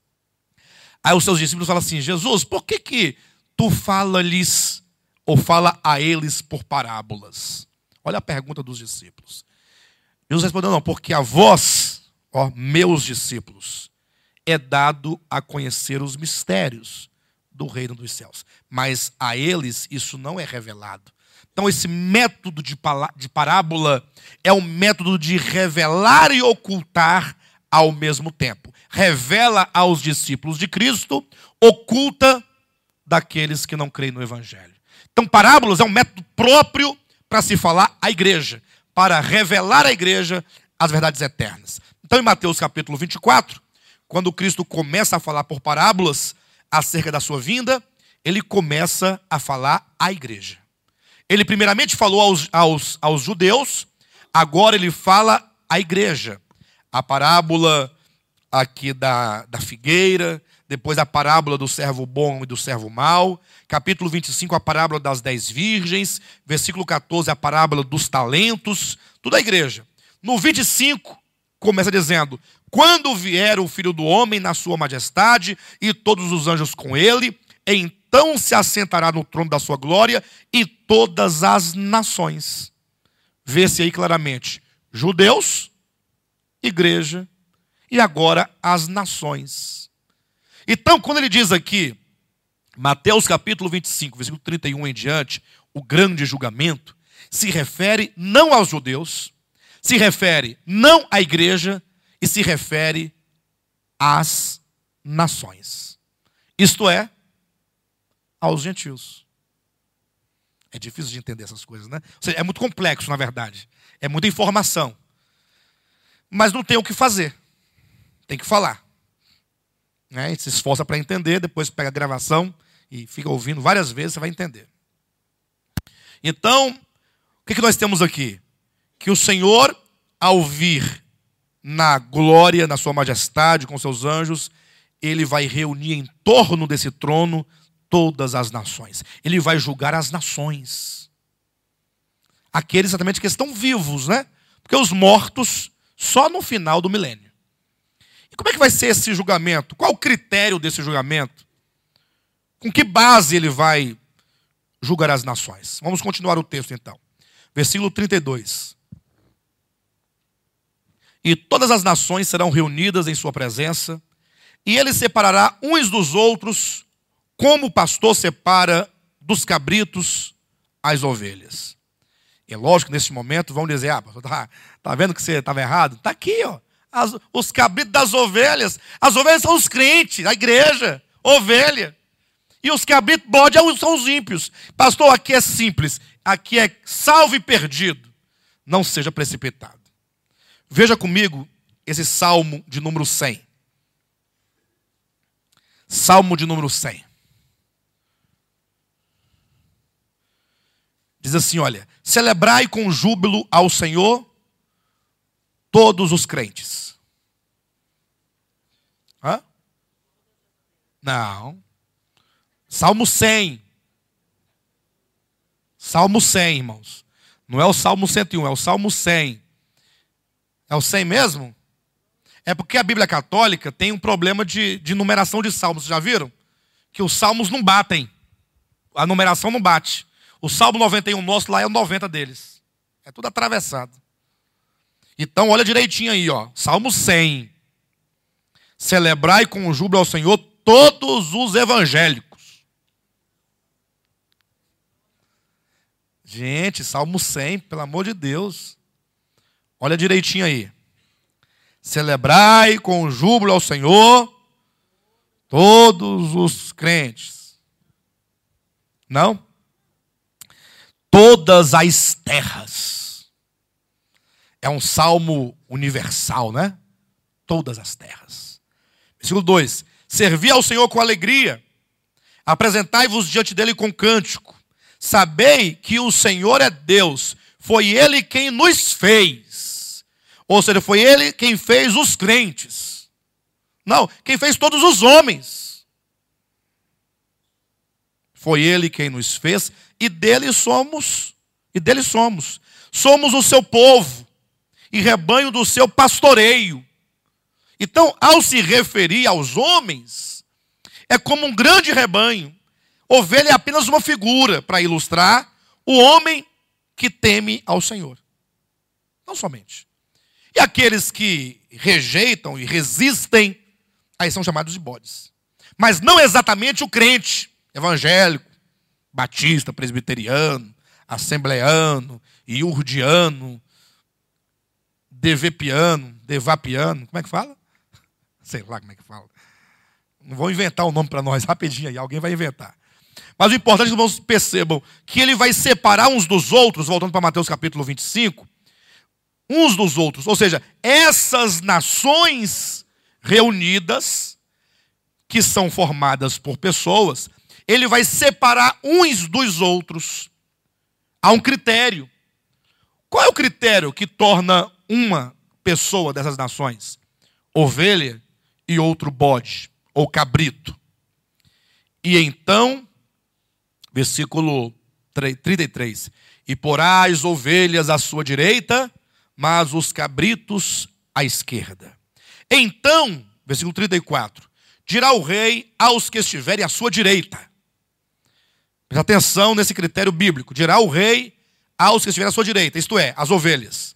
Aí os seus discípulos falam assim, Jesus, por que tu fala-lhes ou fala a eles por parábolas? Olha a pergunta dos discípulos. Jesus respondeu, não, porque a vós, meus discípulos, é dado a conhecer os mistérios do reino dos céus. Mas a eles isso não é revelado. Então esse método de parábola é um método de revelar e ocultar ao mesmo tempo. Revela aos discípulos de Cristo, oculta daqueles que não creem no evangelho. Então parábolas é um método próprio para se falar à igreja, para revelar à igreja as verdades eternas. Então em Mateus capítulo 24, quando Cristo começa a falar por parábolas acerca da sua vinda, ele começa a falar à igreja. Ele primeiramente falou aos judeus, agora ele fala à igreja. A parábola aqui da figueira, depois a parábola do servo bom e do servo mau, capítulo 25, a parábola das 10 virgens, versículo 14, a parábola dos talentos, tudo a igreja. No 25, começa dizendo, quando vier o Filho do Homem na sua majestade e todos os anjos com ele, então se assentará no trono da sua glória e todas as nações. Vê-se aí claramente, judeus, igreja e agora as nações. Então, quando ele diz aqui, Mateus capítulo 25, versículo 31 em diante, o grande julgamento, se refere não aos judeus, se refere não à igreja e se refere às nações. Isto é, aos gentios. É difícil de entender essas coisas, né? Ou seja, é muito complexo, na verdade. É muita informação. Mas não tem o que fazer. Tem que falar. Né? A gente se esforça para entender, depois pega a gravação e fica ouvindo várias vezes, você vai entender. Então, o que nós temos aqui? Que o Senhor, ao vir na glória, na sua majestade, com seus anjos, ele vai reunir em torno desse trono todas as nações. Ele vai julgar as nações. Aqueles exatamente que estão vivos, né? Porque os mortos só no final do milênio. E como é que vai ser esse julgamento? Qual o critério desse julgamento? Com que base ele vai julgar as nações? Vamos continuar o texto então. Versículo 32. E todas as nações serão reunidas em sua presença, e ele separará uns dos outros, como o pastor separa dos cabritos as ovelhas. É lógico que nesse momento vão dizer, pastor, tá vendo que você estava errado? Está aqui, ó, os cabritos das ovelhas. As ovelhas são os crentes, a igreja, ovelha. E os cabritos bode são os ímpios. Pastor, aqui é simples. Aqui é salvo e perdido. Não seja precipitado. Veja comigo esse salmo de número 100. Salmo de número 100. Diz assim, olha, celebrai com júbilo ao Senhor todos os crentes. Hã? Não. Salmo 100. Salmo 100, irmãos. Não é o Salmo 101, é o Salmo 100. É o 100 mesmo? É porque a Bíblia Católica tem um problema de numeração de salmos. Vocês já viram? Que os salmos não batem. A numeração não bate. O Salmo 91 nosso lá é o 90 deles. É tudo atravessado. Então olha direitinho aí, ó. Salmo 100. Celebrai com júbilo ao Senhor todos os evangélicos. Gente, Salmo 100, pelo amor de Deus. Olha direitinho aí. Celebrai com júbilo ao Senhor todos os crentes. Não? Todas as terras. É um salmo universal, né? Todas as terras. Versículo 2. Servi ao Senhor com alegria. Apresentai-vos diante dele com cântico. Sabei que o Senhor é Deus. Foi Ele quem nos fez. Ou seja, foi Ele quem fez os crentes. Não, quem fez todos os homens. Foi Ele quem nos fez e dele somos. Somos o seu povo e rebanho do seu pastoreio. Então, ao se referir aos homens, é como um grande rebanho. Ovelha é apenas uma figura para ilustrar o homem que teme ao Senhor. Não somente. E aqueles que rejeitam e resistem, aí são chamados de bodes. Mas não exatamente o crente evangélico, batista, presbiteriano, assembleano, iurdiano, devapiano, como é que fala? Sei lá como é que fala. Não vou inventar o nome para nós, rapidinho aí, alguém vai inventar. Mas o importante é que os irmãos percebam que ele vai separar uns dos outros, voltando para Mateus capítulo 25, uns dos outros, ou seja, essas nações reunidas, que são formadas por pessoas, ele vai separar uns dos outros. Há um critério. Qual é o critério que torna uma pessoa dessas nações ovelha e outro bode ou cabrito? E então, versículo 33. E porá as ovelhas à sua direita, mas os cabritos à esquerda. Então, versículo 34. Dirá o rei aos que estiverem à sua direita. Presta atenção nesse critério bíblico. Dirá o rei aos que estiverem à sua direita, isto é, as ovelhas.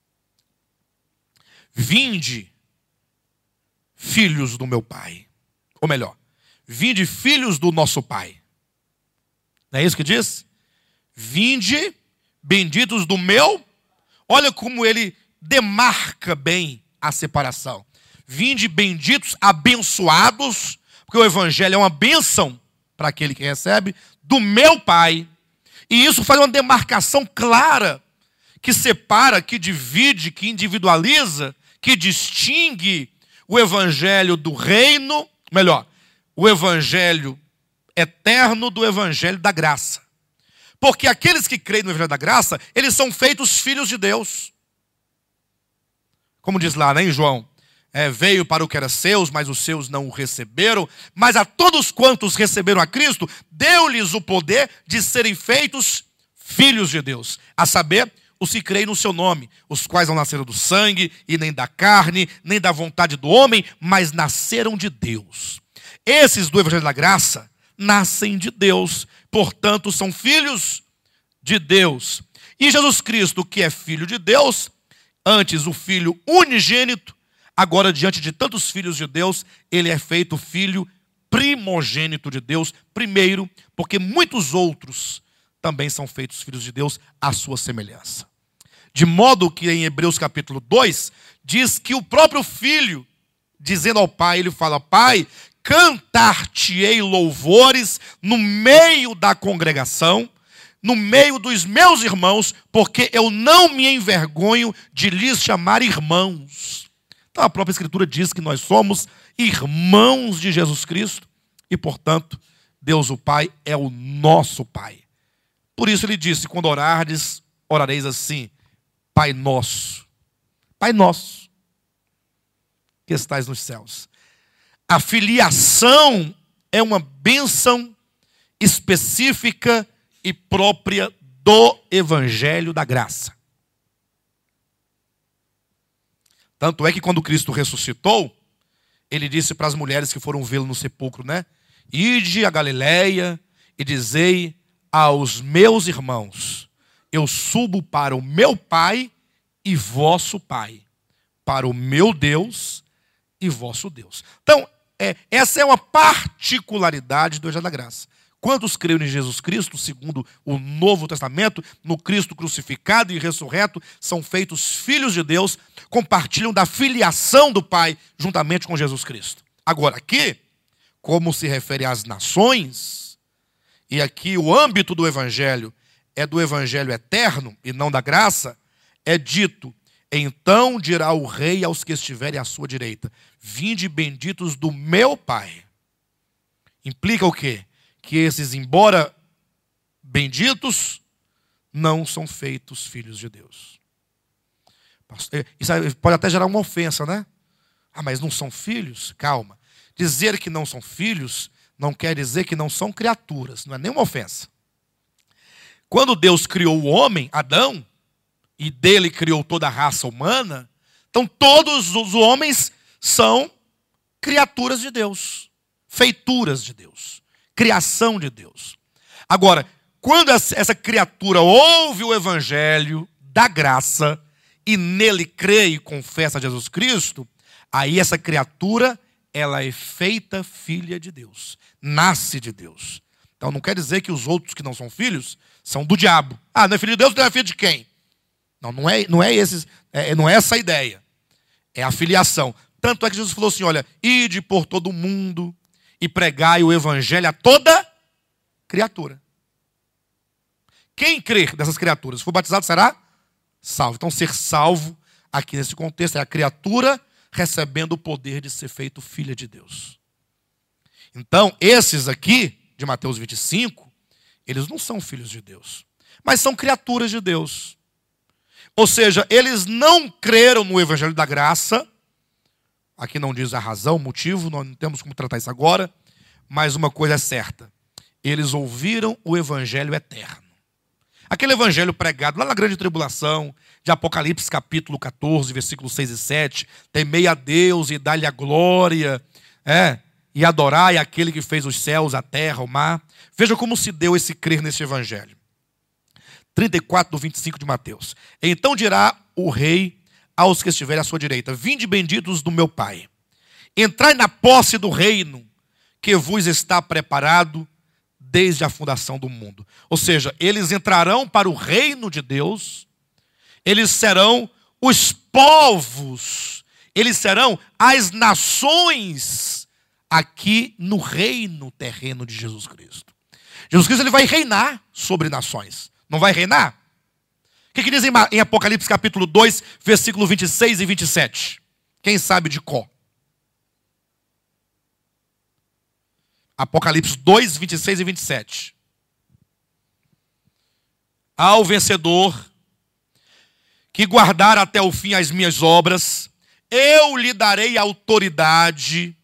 Vinde, filhos do meu pai. Ou melhor, vinde, filhos do nosso pai. Não é isso que diz? Vinde, benditos do meu. Olha como ele demarca bem a separação. Vinde, benditos, abençoados, porque o evangelho é uma bênção para aquele que recebe, do meu pai. E isso faz uma demarcação clara, que separa, que divide, que individualiza, que distingue o evangelho do reino, melhor, o evangelho eterno do evangelho da graça. Porque aqueles que creem no evangelho da graça, eles são feitos filhos de Deus. Como diz lá, né, em João, veio para o que era seus, mas os seus não o receberam. Mas a todos quantos receberam a Cristo, deu-lhes o poder de serem feitos filhos de Deus. A saber, os que creem no seu nome, os quais não nasceram do sangue, e nem da carne, nem da vontade do homem, mas nasceram de Deus. Esses do evangelho da graça nascem de Deus, portanto são filhos de Deus. E Jesus Cristo, que é filho de Deus, antes o filho unigênito, agora diante de tantos filhos de Deus, ele é feito filho primogênito de Deus, primeiro, porque muitos outros também são feitos filhos de Deus à sua semelhança. De modo que em Hebreus capítulo 2, diz que o próprio filho, dizendo ao pai, ele fala: Pai, cantar-te-ei louvores no meio da congregação, no meio dos meus irmãos, porque eu não me envergonho de lhes chamar irmãos. Então a própria Escritura diz que nós somos irmãos de Jesus Cristo e, portanto, Deus o Pai é o nosso Pai. Por isso ele disse: quando orardes, orareis assim: Pai nosso, que estais nos céus. A filiação é uma bênção específica e própria do Evangelho da Graça. Tanto é que quando Cristo ressuscitou, ele disse para as mulheres que foram vê-lo no sepulcro, né? Ide a Galileia e dizei aos meus irmãos, eu subo para o meu Pai e vosso Pai, para o meu Deus e vosso Deus. Então, essa é uma particularidade do Evangelho da Graça. Quantos creram em Jesus Cristo, segundo o Novo Testamento, no Cristo crucificado e ressurreto, são feitos filhos de Deus, compartilham da filiação do Pai juntamente com Jesus Cristo. Agora, aqui, como se refere às nações, e aqui o âmbito do Evangelho é do Evangelho eterno e não da graça, é dito, então dirá o rei aos que estiverem à sua direita, vinde benditos do meu Pai. Implica o quê? Que esses, embora benditos, não são feitos filhos de Deus. Isso pode até gerar uma ofensa, né? Ah, mas não são filhos? Calma. Dizer que não são filhos não quer dizer que não são criaturas. Não é nenhuma ofensa. Quando Deus criou o homem, Adão, e dele criou toda a raça humana, então todos os homens são criaturas de Deus, feituras de Deus, criação de Deus. Agora, quando essa criatura ouve o Evangelho da graça e nele crê e confessa Jesus Cristo, aí essa criatura, ela é feita filha de Deus, nasce de Deus. Então não quer dizer que os outros que não são filhos são do diabo. Ah, não é filho de Deus, então é filho de quem? Não é essa a ideia. É a filiação. Tanto é que Jesus falou assim, olha, ide por todo o mundo e pregai o Evangelho a toda criatura. Quem crer dessas criaturas, se for batizado, será salvo. Então, ser salvo, aqui nesse contexto, é a criatura recebendo o poder de ser feito filha de Deus. Então, esses aqui, de Mateus 25, eles não são filhos de Deus, mas são criaturas de Deus. Ou seja, eles não creram no Evangelho da Graça. Aqui não diz a razão, o motivo, nós não temos como tratar isso agora, mas uma coisa é certa. Eles ouviram o Evangelho eterno. Aquele Evangelho pregado lá na grande tribulação, de Apocalipse capítulo 14, versículos 6 e 7, temei a Deus e dá-lhe a glória, e adorai aquele que fez os céus, a terra, o mar. Veja como se deu esse crer nesse Evangelho. 34, do 25 de Mateus. Então dirá o rei aos que estiverem à sua direita, vinde benditos do meu Pai, entrai na posse do reino que vos está preparado desde a fundação do mundo. Ou seja, eles entrarão para o reino de Deus, eles serão os povos, eles serão as nações aqui no reino terreno de Jesus Cristo. Jesus Cristo ele vai reinar sobre nações. Não vai reinar? O que diz em Apocalipse capítulo 2, versículo 26 e 27? Quem sabe de cor? Apocalipse 2, 26 e 27. Ao vencedor que guardar até o fim as minhas obras, eu lhe darei autoridade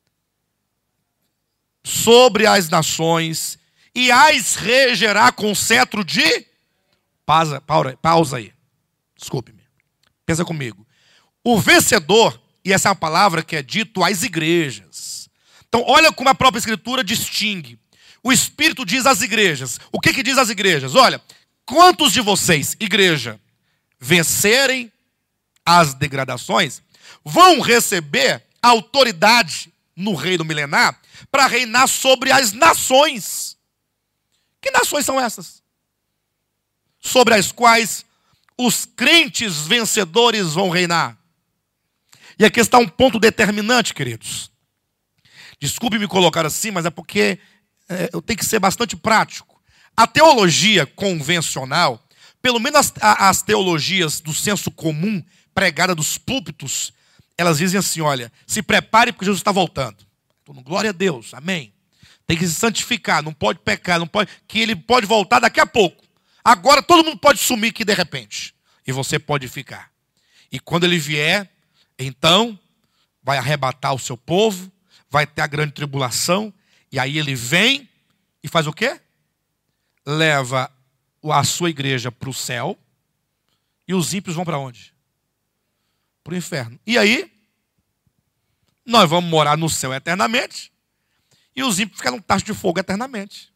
sobre as nações e as regerá com cetro de... Pausa aí. Desculpe-me. Pensa comigo. O vencedor, e essa é uma palavra que é dito às igrejas. Então, olha como a própria Escritura distingue. O Espírito diz às igrejas. O que diz às igrejas? Olha, quantos de vocês, igreja, vencerem as degradações, vão receber autoridade no reino milenar para reinar sobre as nações. Que nações são essas? Sobre as quais os crentes vencedores vão reinar. E aqui está um ponto determinante, queridos. Desculpe me colocar assim, mas é porque eu tenho que ser bastante prático. A teologia convencional, pelo menos as teologias do senso comum, pregada dos púlpitos, elas dizem assim, olha, se prepare porque Jesus está voltando. Então, glória a Deus, amém. Tem que se santificar, não pode pecar, não pode, que ele pode voltar daqui a pouco. Agora todo mundo pode sumir aqui de repente. E você pode ficar. E quando ele vier, então, vai arrebatar o seu povo, vai ter a grande tribulação, e aí ele vem e faz o quê? Leva a sua igreja para o céu, e os ímpios vão para onde? Para o inferno. E aí, nós vamos morar no céu eternamente, e os ímpios ficam num tacho de fogo eternamente.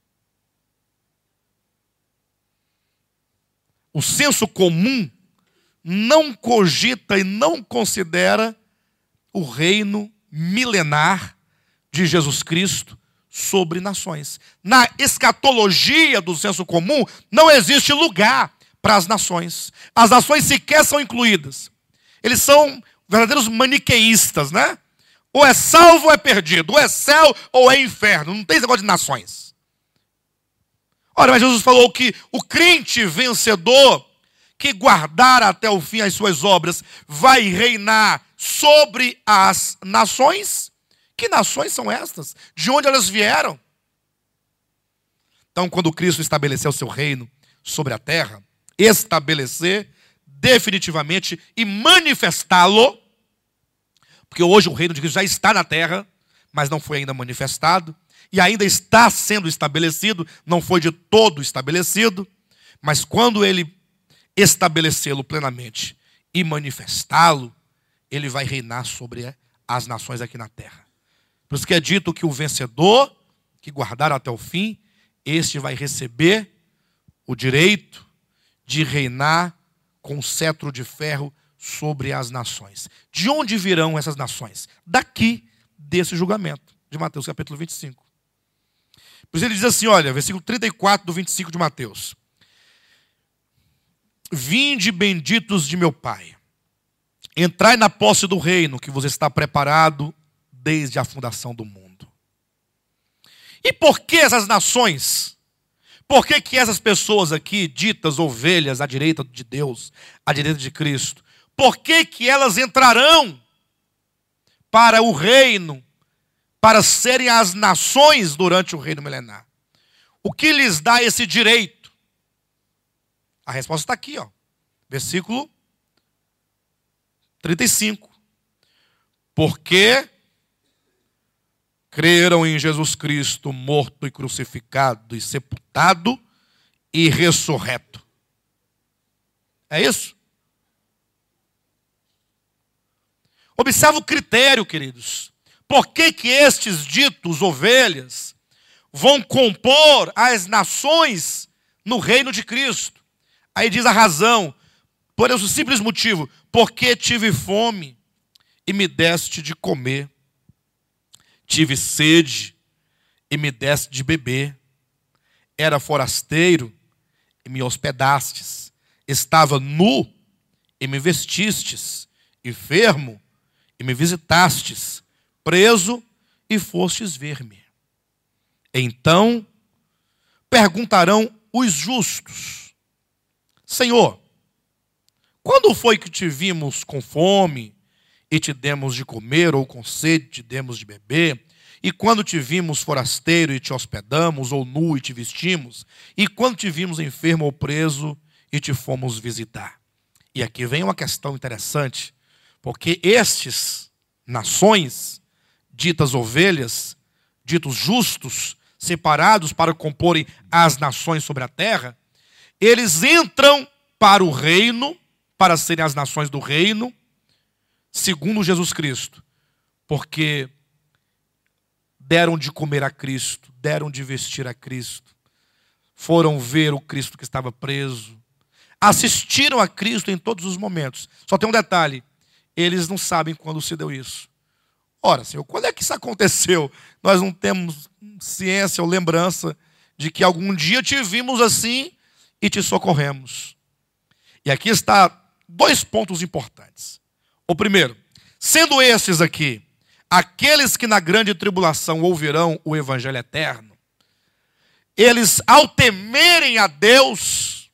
O senso comum não cogita e não considera o reino milenar de Jesus Cristo sobre nações. Na escatologia do senso comum, não existe lugar para as nações. As nações sequer são incluídas. Eles são verdadeiros maniqueístas, né? Ou é salvo ou é perdido, ou é céu ou é inferno. Não tem esse negócio de nações. Ora, mas Jesus falou que o crente vencedor, que guardar até o fim as suas obras, vai reinar sobre as nações. Que nações são estas? De onde elas vieram? Então, quando Cristo estabeleceu o seu reino sobre a terra, estabelecer definitivamente e manifestá-lo, porque hoje o reino de Cristo já está na terra, mas não foi ainda manifestado, e ainda está sendo estabelecido, não foi de todo estabelecido, mas quando ele estabelecê-lo plenamente e manifestá-lo, ele vai reinar sobre as nações aqui na terra. Por isso que é dito que o vencedor, que guardar até o fim, este vai receber o direito de reinar com cetro de ferro sobre as nações. De onde virão essas nações? Daqui, desse julgamento, de Mateus capítulo 25. Por isso ele diz assim, olha, versículo 34 do 25 de Mateus. Vinde benditos de meu Pai, entrai na posse do reino que vos está preparado desde a fundação do mundo. E por que essas nações? Por que essas pessoas aqui, ditas ovelhas à direita de Deus, à direita de Cristo, por que elas entrarão para o reino, para serem as nações durante o reino milenar? O que lhes dá esse direito? A resposta está aqui, ó. Versículo 35. Porque creram em Jesus Cristo, morto e crucificado e sepultado e ressurreto. É isso? Observa o critério, queridos. Por que estes ditos ovelhas vão compor as nações no reino de Cristo? Aí diz a razão, por esse simples motivo, porque tive fome e me deste de comer. Tive sede e me deste de beber. Era forasteiro e me hospedastes. Estava nu e me vestistes. Enfermo e me visitastes. Preso e fostes ver-me. Então perguntarão os justos: Senhor, quando foi que te vimos com fome e te demos de comer, ou com sede te demos de beber? E quando te vimos forasteiro e te hospedamos, ou nu e te vestimos? E quando te vimos enfermo ou preso e te fomos visitar? E aqui vem uma questão interessante, porque estes nações, ditas ovelhas, ditos justos, separados para comporem as nações sobre a terra, eles entram para o reino, para serem as nações do reino, segundo Jesus Cristo, porque deram de comer a Cristo, deram de vestir a Cristo, foram ver o Cristo que estava preso, assistiram a Cristo em todos os momentos. Só tem um detalhe, eles não sabem quando se deu isso. Ora, Senhor, quando é que isso aconteceu? Nós não temos ciência ou lembrança de que algum dia te vimos assim e te socorremos. E aqui está dois pontos importantes. O primeiro, sendo estes aqui aqueles que na grande tribulação ouvirão o evangelho eterno, eles ao temerem a Deus,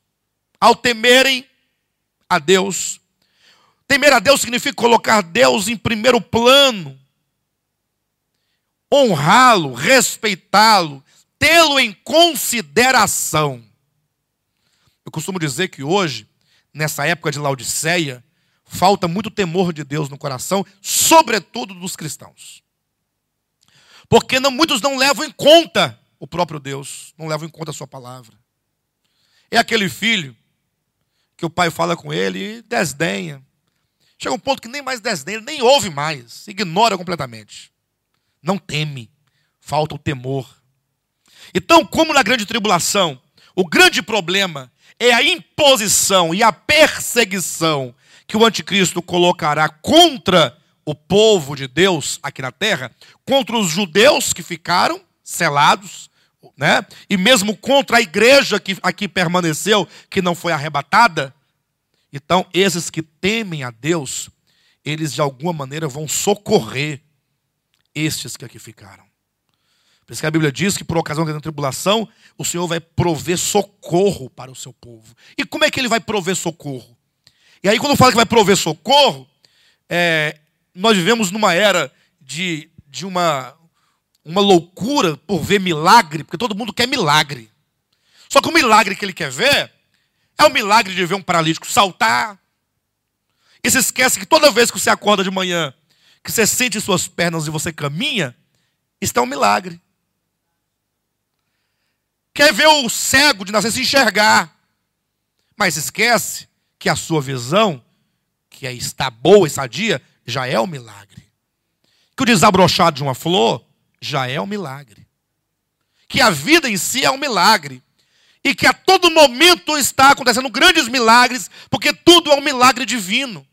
temer a Deus significa colocar Deus em primeiro plano, honrá-lo, respeitá-lo, tê-lo em consideração. Eu costumo dizer que hoje, nessa época de Laodiceia, falta muito temor de Deus no coração, sobretudo dos cristãos. Porque muitos não levam em conta o próprio Deus, não levam em conta a sua palavra. É aquele filho que o pai fala com ele e desdenha. Chega um ponto que nem mais desdenha, ele nem ouve mais, ignora completamente. Não teme, falta o temor. Então, como na grande tribulação, o grande problema é a imposição e a perseguição que o anticristo colocará contra o povo de Deus aqui na terra, contra os judeus que ficaram selados, né? E mesmo contra a igreja que aqui permaneceu, que não foi arrebatada. Então, esses que temem a Deus, eles de alguma maneira vão socorrer estes que aqui ficaram. Por isso que a Bíblia diz que por ocasião da tribulação, o Senhor vai prover socorro para o seu povo. E como é que ele vai prover socorro? E aí quando fala que vai prover socorro, nós vivemos numa era de uma loucura por ver milagre, porque todo mundo quer milagre. Só que o milagre que ele quer ver é o milagre de ver um paralítico saltar. E se esquece que toda vez que você acorda de manhã, que você sente suas pernas e você caminha, isso é um milagre. Quer ver o cego de nascer se enxergar. Mas esquece que a sua visão, que está boa e sadia, já é um milagre. Que o desabrochado de uma flor já é um milagre. Que a vida em si é um milagre. E que a todo momento está acontecendo grandes milagres, porque tudo é um milagre divino.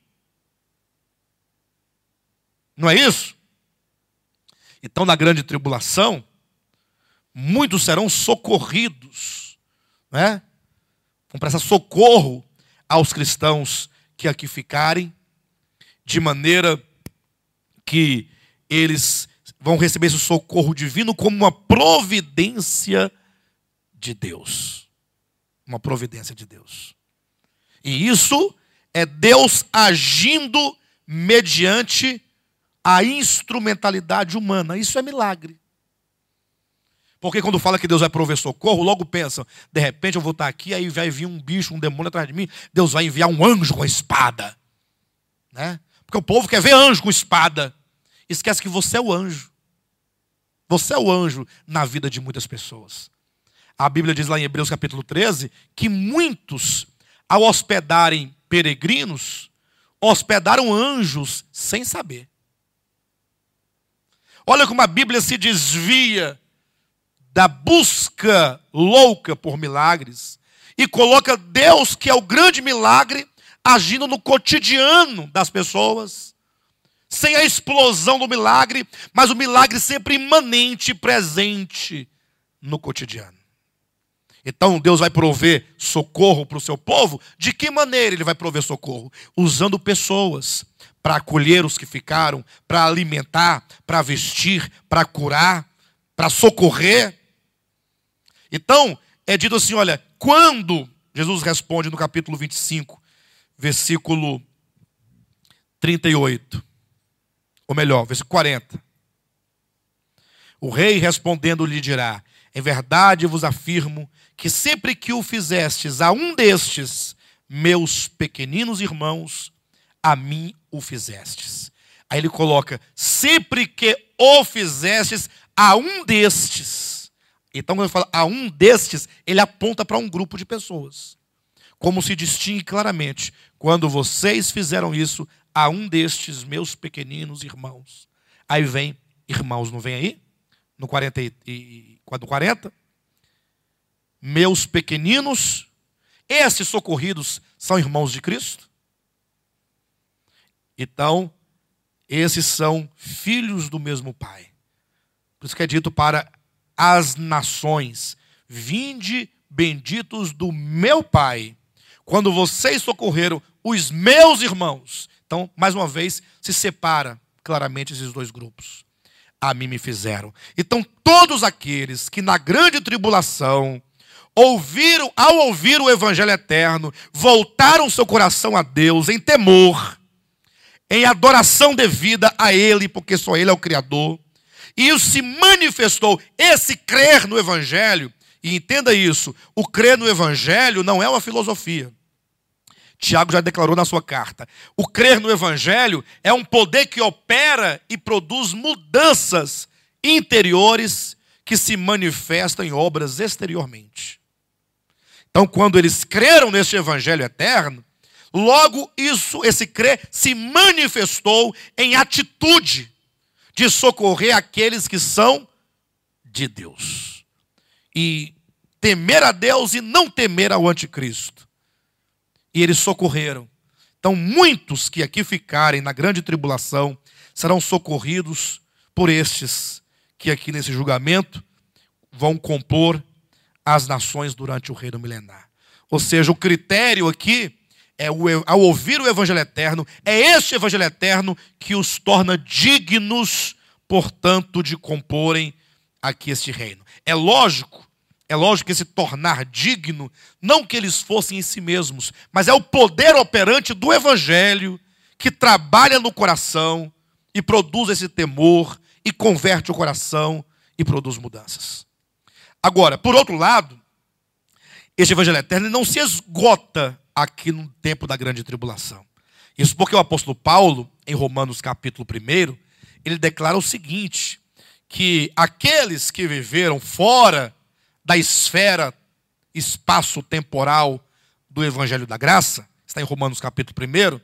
Não é isso? Então, na grande tribulação, muitos serão socorridos, né? Vão prestar socorro aos cristãos que aqui ficarem, de maneira que eles vão receber esse socorro divino como uma providência de Deus. Uma providência de Deus. E isso é Deus agindo mediante a instrumentalidade humana. Isso é milagre. Porque quando fala que Deus vai prover socorro, logo pensam, de repente eu vou estar aqui, aí vai vir um bicho, um demônio atrás de mim, Deus vai enviar um anjo com espada. Né? Porque o povo quer ver anjo com espada. Esquece que você é o anjo. Você é o anjo na vida de muitas pessoas. A Bíblia diz lá em Hebreus capítulo 13, que muitos, ao hospedarem peregrinos, hospedaram anjos sem saber. Olha como a Bíblia se desvia da busca louca por milagres e coloca Deus, que é o grande milagre, agindo no cotidiano das pessoas, sem a explosão do milagre, mas o milagre sempre imanente, presente no cotidiano. Então Deus vai prover socorro para o seu povo. De que maneira ele vai prover socorro? Usando pessoas para acolher os que ficaram, para alimentar, para vestir, para curar, para socorrer. Então, é dito assim, olha, quando Jesus responde no capítulo 25, versículo 38, ou melhor, versículo 40. O rei respondendo lhe dirá, em verdade vos afirmo que sempre que o fizestes a um destes meus pequeninos irmãos, a mim o fizestes. Aí ele coloca, sempre que o fizestes a um destes. Então quando ele fala a um destes, ele aponta para um grupo de pessoas. Como se distingue claramente, quando vocês fizeram isso a um destes meus pequeninos irmãos. Aí vem, irmãos, não vem aí? No 40, meus pequeninos, esses socorridos são irmãos de Cristo? Então, esses são filhos do mesmo Pai. Por isso que é dito para as nações, vinde benditos do meu Pai, quando vocês socorreram os meus irmãos. Então, mais uma vez, se separa claramente esses dois grupos. A mim me fizeram. Então, todos aqueles que na grande tribulação ao ouvir o evangelho eterno, voltaram seu coração a Deus em temor, em adoração devida a Ele, porque só Ele é o Criador. E isso se manifestou, esse crer no evangelho, e entenda isso, o crer no evangelho não é uma filosofia. Tiago já declarou na sua carta. O crer no evangelho é um poder que opera e produz mudanças interiores que se manifesta em obras exteriormente. Então, quando eles creram neste evangelho eterno, logo esse crer se manifestou em atitude de socorrer aqueles que são de Deus. E temer a Deus e não temer ao anticristo. E eles socorreram. Então, muitos que aqui ficarem na grande tribulação serão socorridos por estes que aqui nesse julgamento vão compor as nações durante o reino milenar. Ou seja, o critério aqui é, ao ouvir o evangelho eterno, é este evangelho eterno que os torna dignos, portanto, de comporem aqui este reino. É lógico que esse tornar digno, não que eles fossem em si mesmos, mas é o poder operante do evangelho que trabalha no coração e produz esse temor e converte o coração e produz mudanças. Agora, por outro lado, este evangelho eterno não se esgota aqui no tempo da grande tribulação. Isso porque o apóstolo Paulo, em Romanos capítulo 1, ele declara o seguinte, que aqueles que viveram fora da esfera espaço-temporal do evangelho da graça, está em Romanos capítulo 1,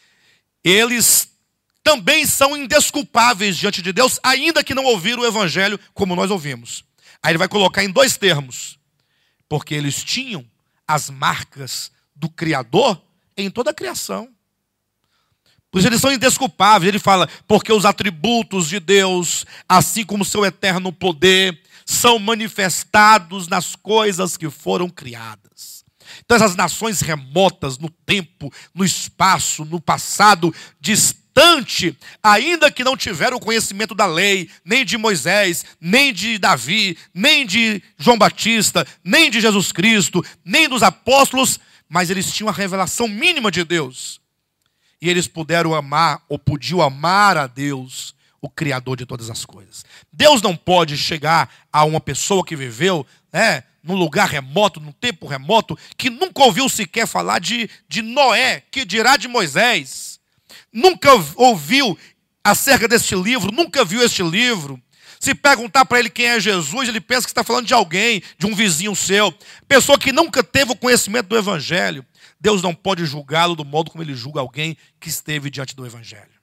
eles também são indesculpáveis diante de Deus, ainda que não ouviram o evangelho como nós ouvimos. Aí ele vai colocar em 2 termos, porque eles tinham as marcas do Criador em toda a criação. Por isso eles são indesculpáveis. Ele fala, porque os atributos de Deus, assim como seu eterno poder, são manifestados nas coisas que foram criadas. Então essas nações remotas no tempo, no espaço, no passado distante, ainda que não tiveram o conhecimento da lei, nem de Moisés, nem de Davi, nem de João Batista, nem de Jesus Cristo, nem dos apóstolos, mas eles tinham a revelação mínima de Deus. E eles puderam amar, ou podiam amar a Deus, o Criador de todas as coisas. Deus não pode chegar a uma pessoa que viveu, num lugar remoto, num tempo remoto, que nunca ouviu sequer falar de Noé, que dirá de Moisés. Nunca ouviu acerca deste livro, nunca viu este livro. Se perguntar para ele quem é Jesus, ele pensa que está falando de alguém, de um vizinho seu. Pessoa que nunca teve o conhecimento do evangelho. Deus não pode julgá-lo do modo como ele julga alguém que esteve diante do evangelho.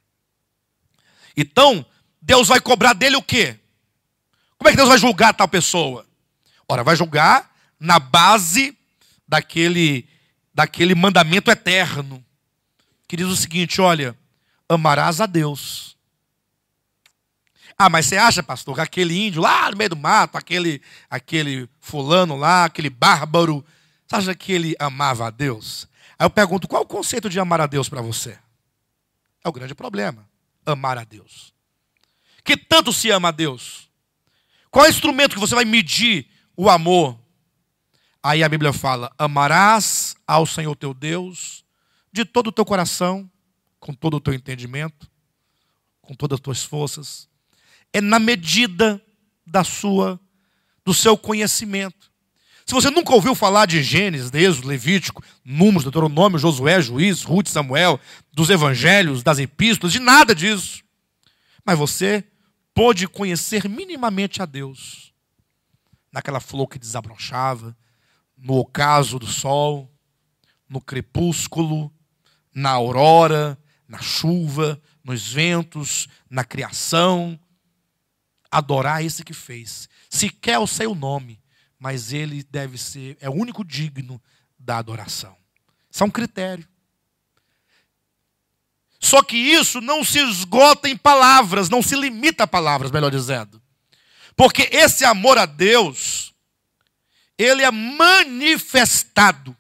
Então, Deus vai cobrar dele o quê? Como é que Deus vai julgar tal pessoa? Ora, vai julgar na base daquele mandamento eterno, que diz o seguinte, olha, amarás a Deus. Ah, mas você acha, pastor, que aquele índio lá no meio do mato, aquele fulano lá, aquele bárbaro, você acha que ele amava a Deus? Aí eu pergunto, qual é o conceito de amar a Deus para você? É o grande problema, amar a Deus. Que tanto se ama a Deus? Qual é o instrumento que você vai medir o amor? Aí a Bíblia fala, amarás ao Senhor teu Deus de todo o teu coração, com todo o teu entendimento, com todas as tuas forças. É na medida do seu conhecimento. Se você nunca ouviu falar de Gênesis, Êxodo, Levítico, Números, Deuteronômio, Josué, Juízes, Ruth, Samuel, dos evangelhos, das epístolas, de nada disso. Mas você pôde conhecer minimamente a Deus. Naquela flor que desabrochava, no ocaso do sol, no crepúsculo, na aurora, na chuva, nos ventos, na criação. Adorar esse que fez. Sequer eu sei o nome, mas ele é o único digno da adoração. Isso é um critério. Só que isso não se esgota em palavras, não se limita a palavras, melhor dizendo. Porque esse amor a Deus, ele é manifestado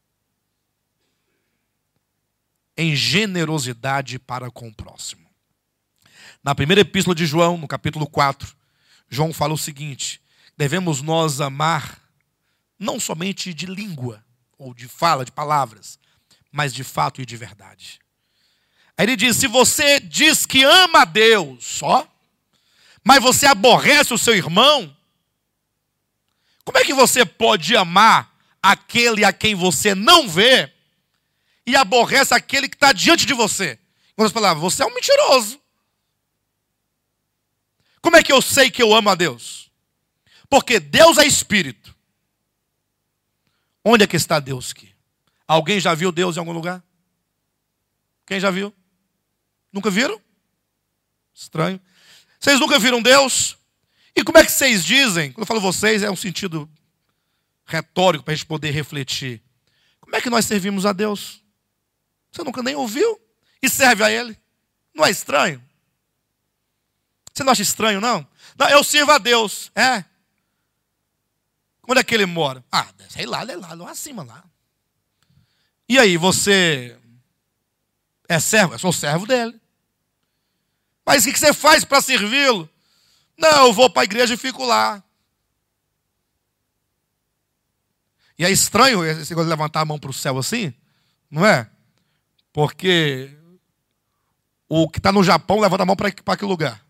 em generosidade para com o próximo. Na primeira epístola de João, no capítulo 4, João fala o seguinte, devemos nós amar não somente de língua, ou de fala, de palavras, mas de fato e de verdade. Aí ele diz, se você diz que ama a Deus só, mas você aborrece o seu irmão, como é que você pode amar aquele a quem você não vê e aborrece aquele que está diante de você? Com outras palavras, você é um mentiroso. Como é que eu sei que eu amo a Deus? Porque Deus é espírito. Onde é que está Deus aqui? Alguém já viu Deus em algum lugar? Quem já viu? Nunca viram? Estranho. Vocês nunca viram Deus? E como é que vocês dizem? Quando eu falo vocês, é um sentido retórico para a gente poder refletir. Como é que nós servimos a Deus? Você nunca nem ouviu e serve a Ele? Não é estranho? Você não acha estranho, não? Não, eu sirvo a Deus. É. Onde é que Ele mora? Ah, sei lá, lá acima, lá. E aí, você é servo? Eu sou servo dele. Mas o que você faz para servi-lo? Não, eu vou para a igreja e fico lá. E é estranho esse negócio de levantar a mão para o céu assim, não é? Porque o que está no Japão levanta a mão para aquele lugar.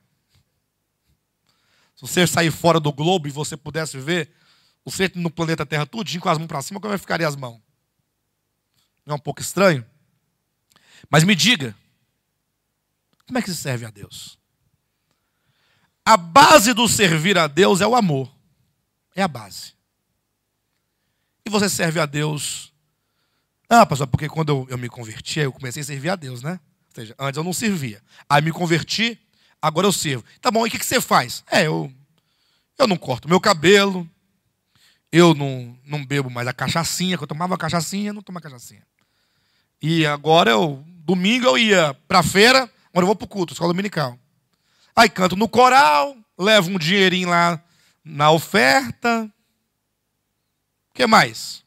Se você sair fora do globo e você pudesse ver o ser no planeta Terra tudinho com as mãos para cima, como é que ficaria as mãos? Não é um pouco estranho? Mas me diga, como é que se serve a Deus? A base do servir a Deus é o amor. É a base. E você serve a Deus... Ah, pastor, porque quando eu me converti, eu comecei a servir a Deus, né? Ou seja, antes eu não servia. Aí me converti, agora eu sirvo. Tá bom, e o que você faz? Eu não corto meu cabelo, eu não bebo mais a cachaçinha, que eu tomava a cachaçinha, não tomo a cachaçinha. E agora, domingo eu ia para a feira, agora eu vou para o culto, escola dominical. Aí canto no coral, levo um dinheirinho lá na oferta. O que mais?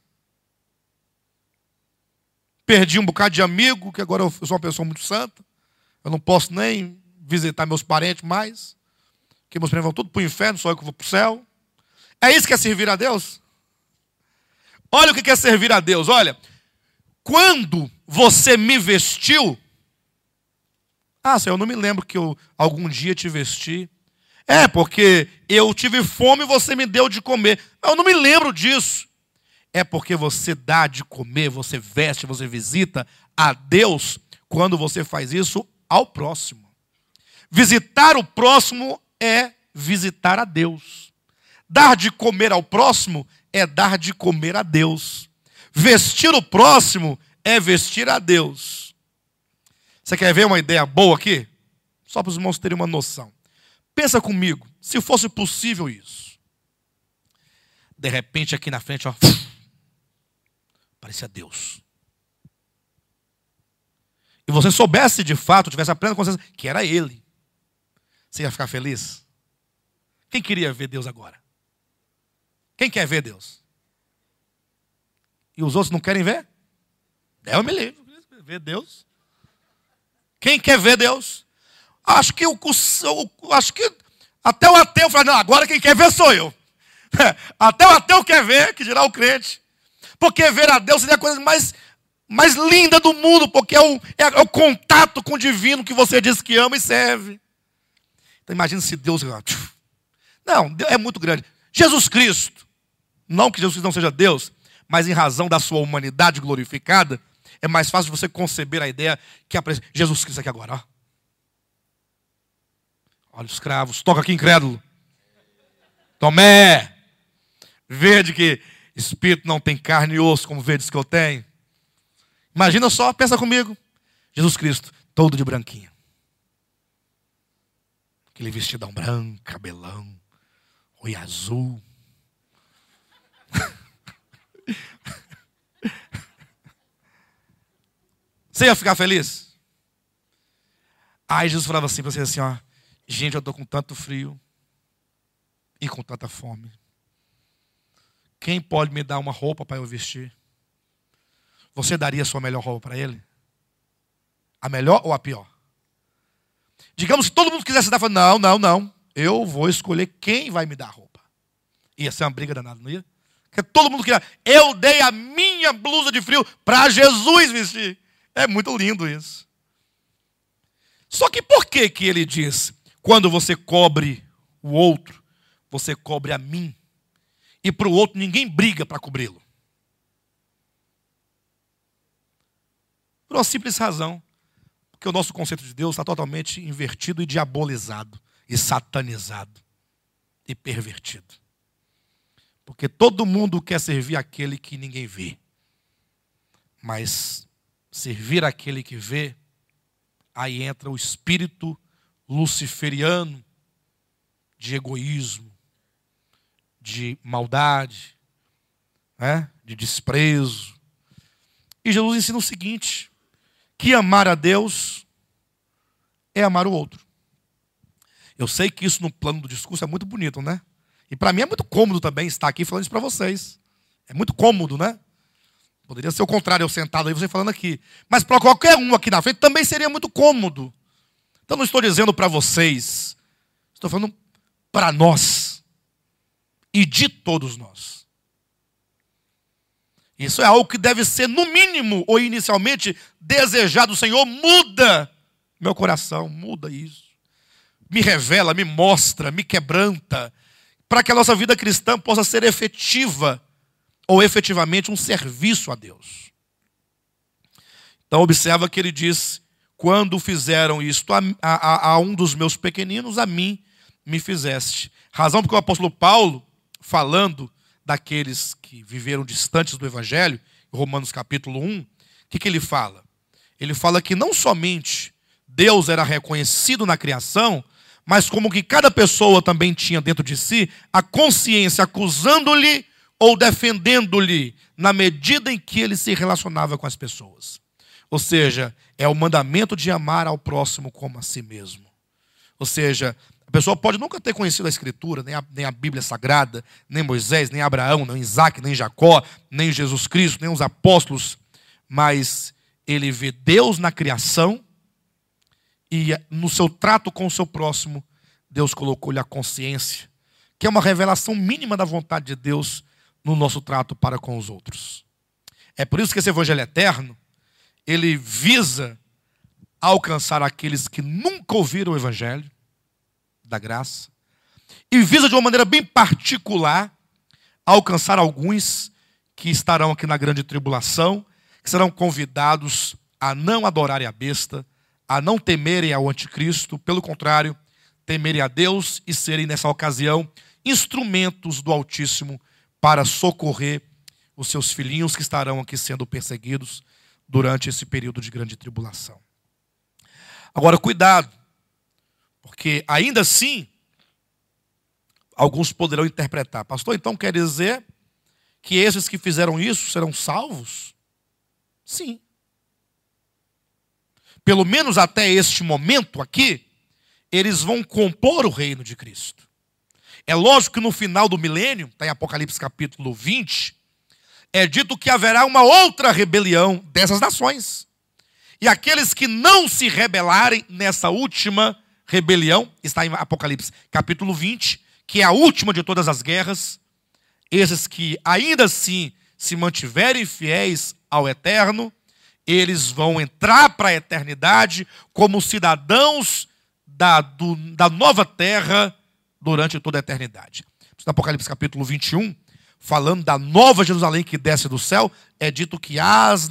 Perdi um bocado de amigo, que agora eu sou uma pessoa muito santa. Eu não posso nem visitar meus parentes mais. Porque meus parentes vão tudo para o inferno, só eu que vou para o céu. É isso que é servir a Deus? Olha o que é servir a Deus. Olha, quando você me vestiu... Ah, Senhor, eu não me lembro que eu algum dia te vesti. É, porque eu tive fome e você me deu de comer. Eu não me lembro disso. É porque você dá de comer, você veste, você visita a Deus quando você faz isso ao próximo. Visitar o próximo é visitar a Deus. Dar de comer ao próximo é dar de comer a Deus. Vestir o próximo é vestir a Deus. Você quer ver uma ideia boa aqui? Só para os irmãos terem uma noção. Pensa comigo, se fosse possível isso. De repente aqui na frente, ó, parecia Deus. E você soubesse de fato, tivesse a plena consciência que era Ele. Você ia ficar feliz? Quem queria ver Deus agora? Quem quer ver Deus? E os outros não querem ver? Eu me livre, ver Deus. Quem quer ver Deus? Acho que até o ateu fala, não, agora quem quer ver sou eu. Até o ateu quer ver, que dirá o crente. Porque ver a Deus seria a coisa mais linda do mundo, porque é o contato com o divino que você diz que ama e serve. Então imagina se Deus... Não, Deus é muito grande. Jesus Cristo, não que Jesus Cristo não seja Deus, mas em razão da sua humanidade glorificada, é mais fácil de você conceber a ideia que aparece Jesus Cristo aqui agora. Ó. Olha os cravos, toca aqui incrédulo. Tomé, vede que espírito não tem carne e osso, como vedes que eu tenho. Imagina só, pensa comigo. Jesus Cristo, todo de branquinho. Aquele vestidão branco, cabelão, olho azul. Você ia ficar feliz? Aí Jesus falava assim para você assim, ó, gente, eu estou com tanto frio e com tanta fome. Quem pode me dar uma roupa para eu vestir? Você daria a sua melhor roupa para ele? A melhor ou a pior? Digamos que todo mundo quisesse dar, falando, não. Eu vou escolher quem vai me dar a roupa. Ia ser uma briga danada, não ia? Porque todo mundo queria. Eu dei a minha blusa de frio para Jesus vestir. É muito lindo isso. Só que por que ele diz, quando você cobre o outro, você cobre a mim, e para o outro ninguém briga para cobri-lo? Por uma simples razão. Porque o nosso conceito de Deus está totalmente invertido e diabolizado, e satanizado, e pervertido. Porque todo mundo quer servir aquele que ninguém vê. Mas servir aquele que vê, aí entra o espírito luciferiano de egoísmo, de maldade, né? De desprezo. E Jesus ensina o seguinte, que amar a Deus é amar o outro. Eu sei que isso no plano do discurso é muito bonito, né? E para mim é muito cômodo também estar aqui falando isso para vocês. É muito cômodo, né? Poderia ser o contrário, eu sentado aí, você falando aqui. Mas para qualquer um aqui na frente também seria muito cômodo. Então não estou dizendo para vocês, estou falando para nós e de todos nós. Isso é algo que deve ser, no mínimo, ou inicialmente, desejado. Senhor, muda meu coração, muda isso. Me revela, me mostra, me quebranta, para que a nossa vida cristã possa ser efetiva, ou efetivamente um serviço a Deus. Então observa que ele diz, quando fizeram isto a um dos meus pequeninos, a mim me fizeste. Razão porque o apóstolo Paulo, falando daqueles que viveram distantes do Evangelho, Romanos capítulo 1, o que ele fala? Ele fala que não somente Deus era reconhecido na criação, mas como que cada pessoa também tinha dentro de si a consciência acusando-lhe ou defendendo-lhe na medida em que ele se relacionava com as pessoas. Ou seja, é o mandamento de amar ao próximo como a si mesmo. Ou seja, a pessoa pode nunca ter conhecido a Escritura, nem a Bíblia Sagrada, nem Moisés, nem Abraão, nem Isaac, nem Jacó, nem Jesus Cristo, nem os apóstolos, mas ele vê Deus na criação e no seu trato com o seu próximo, Deus colocou-lhe a consciência, que é uma revelação mínima da vontade de Deus no nosso trato para com os outros. É por isso que esse evangelho eterno, ele visa alcançar aqueles que nunca ouviram o evangelho da graça, e visa de uma maneira bem particular alcançar alguns que estarão aqui na grande tribulação, que serão convidados a não adorarem a besta, a não temerem ao anticristo, pelo contrário, temerem a Deus e serem nessa ocasião instrumentos do Altíssimo para socorrer os seus filhinhos que estarão aqui sendo perseguidos durante esse período de grande tribulação. Agora, cuidado, porque ainda assim, alguns poderão interpretar, pastor, então quer dizer que esses que fizeram isso serão salvos? Sim. Pelo menos até este momento aqui, eles vão compor o reino de Cristo. É lógico que no final do milênio, está em Apocalipse capítulo 20, é dito que haverá uma outra rebelião dessas nações. E aqueles que não se rebelarem nessa última rebelião, está em Apocalipse capítulo 20, que é a última de todas as guerras, esses que ainda assim se mantiverem fiéis ao eterno, eles vão entrar para a eternidade como cidadãos da nova terra durante toda a eternidade. No Apocalipse capítulo 21, falando da nova Jerusalém que desce do céu, é dito que as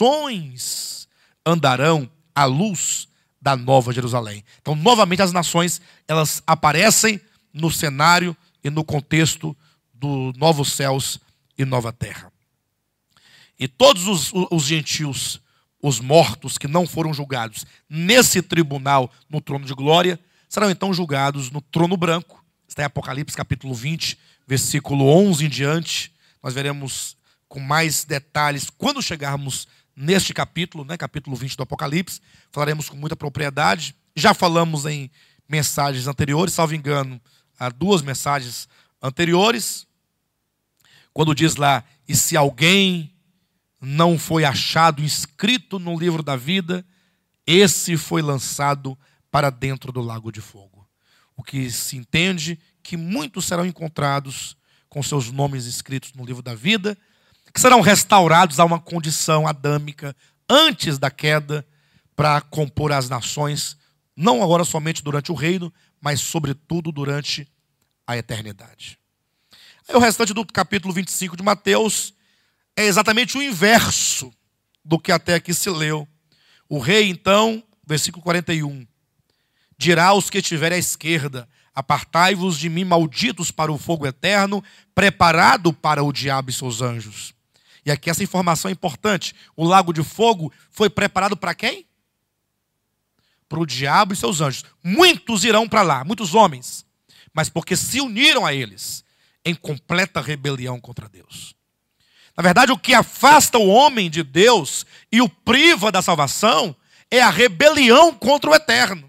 nações andarão à luz da nova Jerusalém. Então, novamente, as nações, elas aparecem no cenário e no contexto do novos céus e nova terra. E todos os gentios, os mortos que não foram julgados nesse tribunal, no trono de glória, serão então julgados no trono branco. Está em Apocalipse capítulo 20, versículo 11 em diante. Nós veremos com mais detalhes quando chegarmos neste capítulo, né, capítulo 20 do Apocalipse. Falaremos com muita propriedade. Já falamos em mensagens anteriores, salvo engano, há 2 mensagens anteriores, quando diz lá, e se alguém não foi achado inscrito no livro da vida, esse foi lançado para dentro do lago de fogo. O que se entende que muitos serão encontrados com seus nomes escritos no livro da vida, que serão restaurados a uma condição adâmica antes da queda, para compor as nações, não agora somente durante o reino, mas sobretudo durante a eternidade. Aí o restante do capítulo 25 de Mateus é exatamente o inverso do que até aqui se leu. O rei, então, versículo 41, dirá aos que estiverem à esquerda, Apartai-vos de mim, malditos, para o fogo eterno, preparado para o diabo e seus anjos. E aqui essa informação é importante. O lago de fogo foi preparado para quem? Para o diabo e seus anjos. Muitos irão para lá, muitos homens, mas porque se uniram a eles em completa rebelião contra Deus. Na verdade, o que afasta o homem de Deus e o priva da salvação é a rebelião contra o eterno.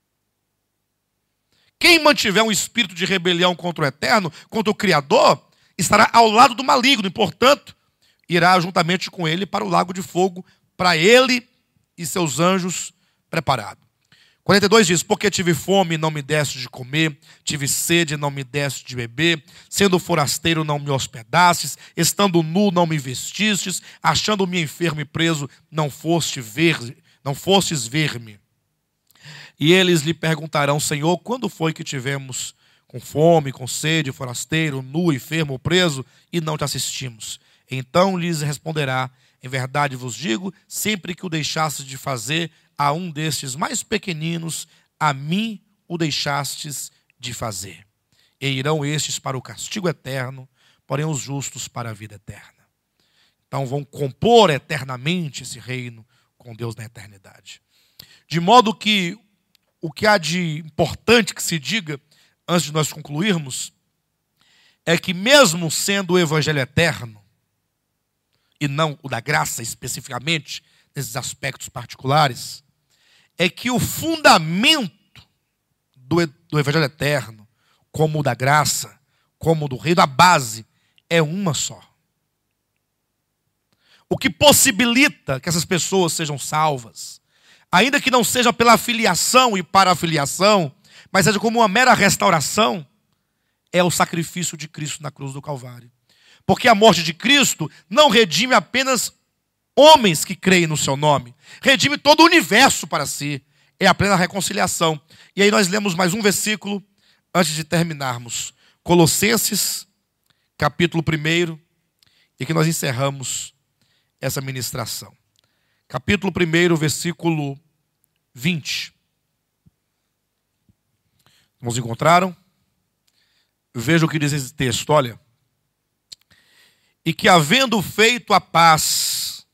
Quem mantiver um espírito de rebelião contra o eterno, contra o Criador, estará ao lado do maligno e, portanto, irá juntamente com ele para o lago de fogo, para ele e seus anjos preparados. 42 diz: porque tive fome, não me deste de comer, tive sede, não me deste de beber, sendo forasteiro, não me hospedastes, estando nu, não me vestistes, achando-me enfermo e preso, não fostes ver-me. E eles lhe perguntarão: Senhor, quando foi que tivemos com fome, com sede, forasteiro, nu, enfermo, preso, e não te assistimos? Então lhes responderá: em verdade vos digo, sempre que o deixastes de fazer a um destes mais pequeninos, a mim o deixastes de fazer. E irão estes para o castigo eterno, porém os justos para a vida eterna. Então vão compor eternamente esse reino com Deus na eternidade. De modo que o que há de importante que se diga, antes de nós concluirmos, é que mesmo sendo o evangelho eterno, e não o da graça especificamente, nesses aspectos particulares, é que o fundamento do evangelho eterno, como o da graça, como o do reino, a base é uma só. O que possibilita que essas pessoas sejam salvas, ainda que não seja pela filiação e para a filiação, mas seja como uma mera restauração, é o sacrifício de Cristo na cruz do Calvário. Porque a morte de Cristo não redime apenas homens que creem no seu nome, redime todo o universo para si. É a plena reconciliação. E aí nós lemos mais um versículo antes de terminarmos. Colossenses, capítulo 1, e que nós encerramos essa ministração. Capítulo 1, versículo 20. Irmãos, encontraram? Veja o que diz esse texto, olha. E que havendo feito a paz,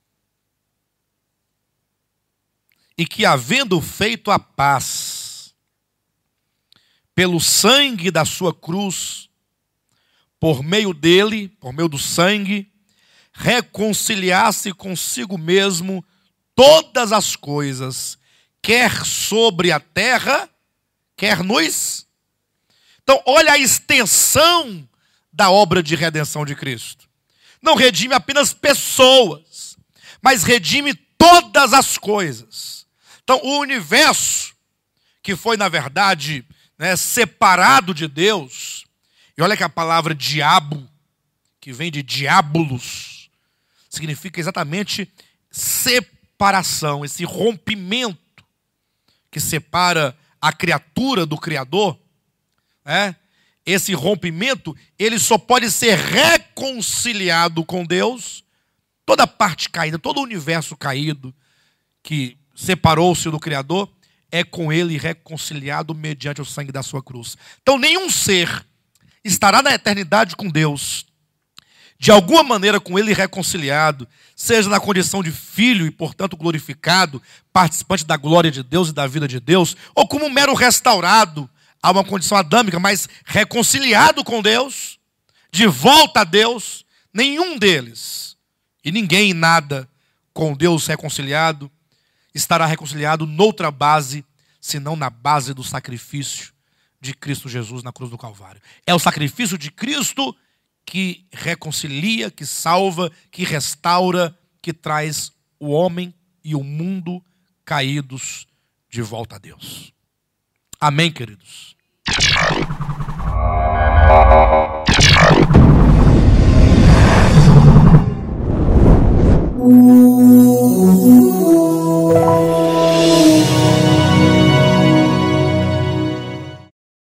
pelo sangue da sua cruz, por meio dele, por meio do sangue, reconciliasse consigo mesmo todas as coisas, quer sobre a terra, quer nos... Então, olha a extensão da obra de redenção de Cristo. Não redime apenas pessoas, mas redime todas as coisas. Então, o universo, que foi, na verdade, separado de Deus, e olha que a palavra diabo, que vem de diabolos, significa exatamente separação, esse rompimento que separa a criatura do Criador, esse rompimento, ele só pode ser reconciliado com Deus. Toda parte caída, todo o universo caído que separou-se do Criador, é com ele reconciliado mediante o sangue da sua cruz. Então nenhum ser estará na eternidade com Deus, de alguma maneira com ele reconciliado, seja na condição de filho e portanto glorificado, participante da glória de Deus e da vida de Deus, ou como um mero restaurado a uma condição adâmica, mas reconciliado com Deus, de volta a Deus. Nenhum deles, e ninguém e nada com Deus reconciliado, estará reconciliado noutra base, senão na base do sacrifício de Cristo Jesus na cruz do Calvário. É o sacrifício de Cristo que reconcilia, que salva, que restaura, que traz o homem e o mundo caídos de volta a Deus. Amém, queridos?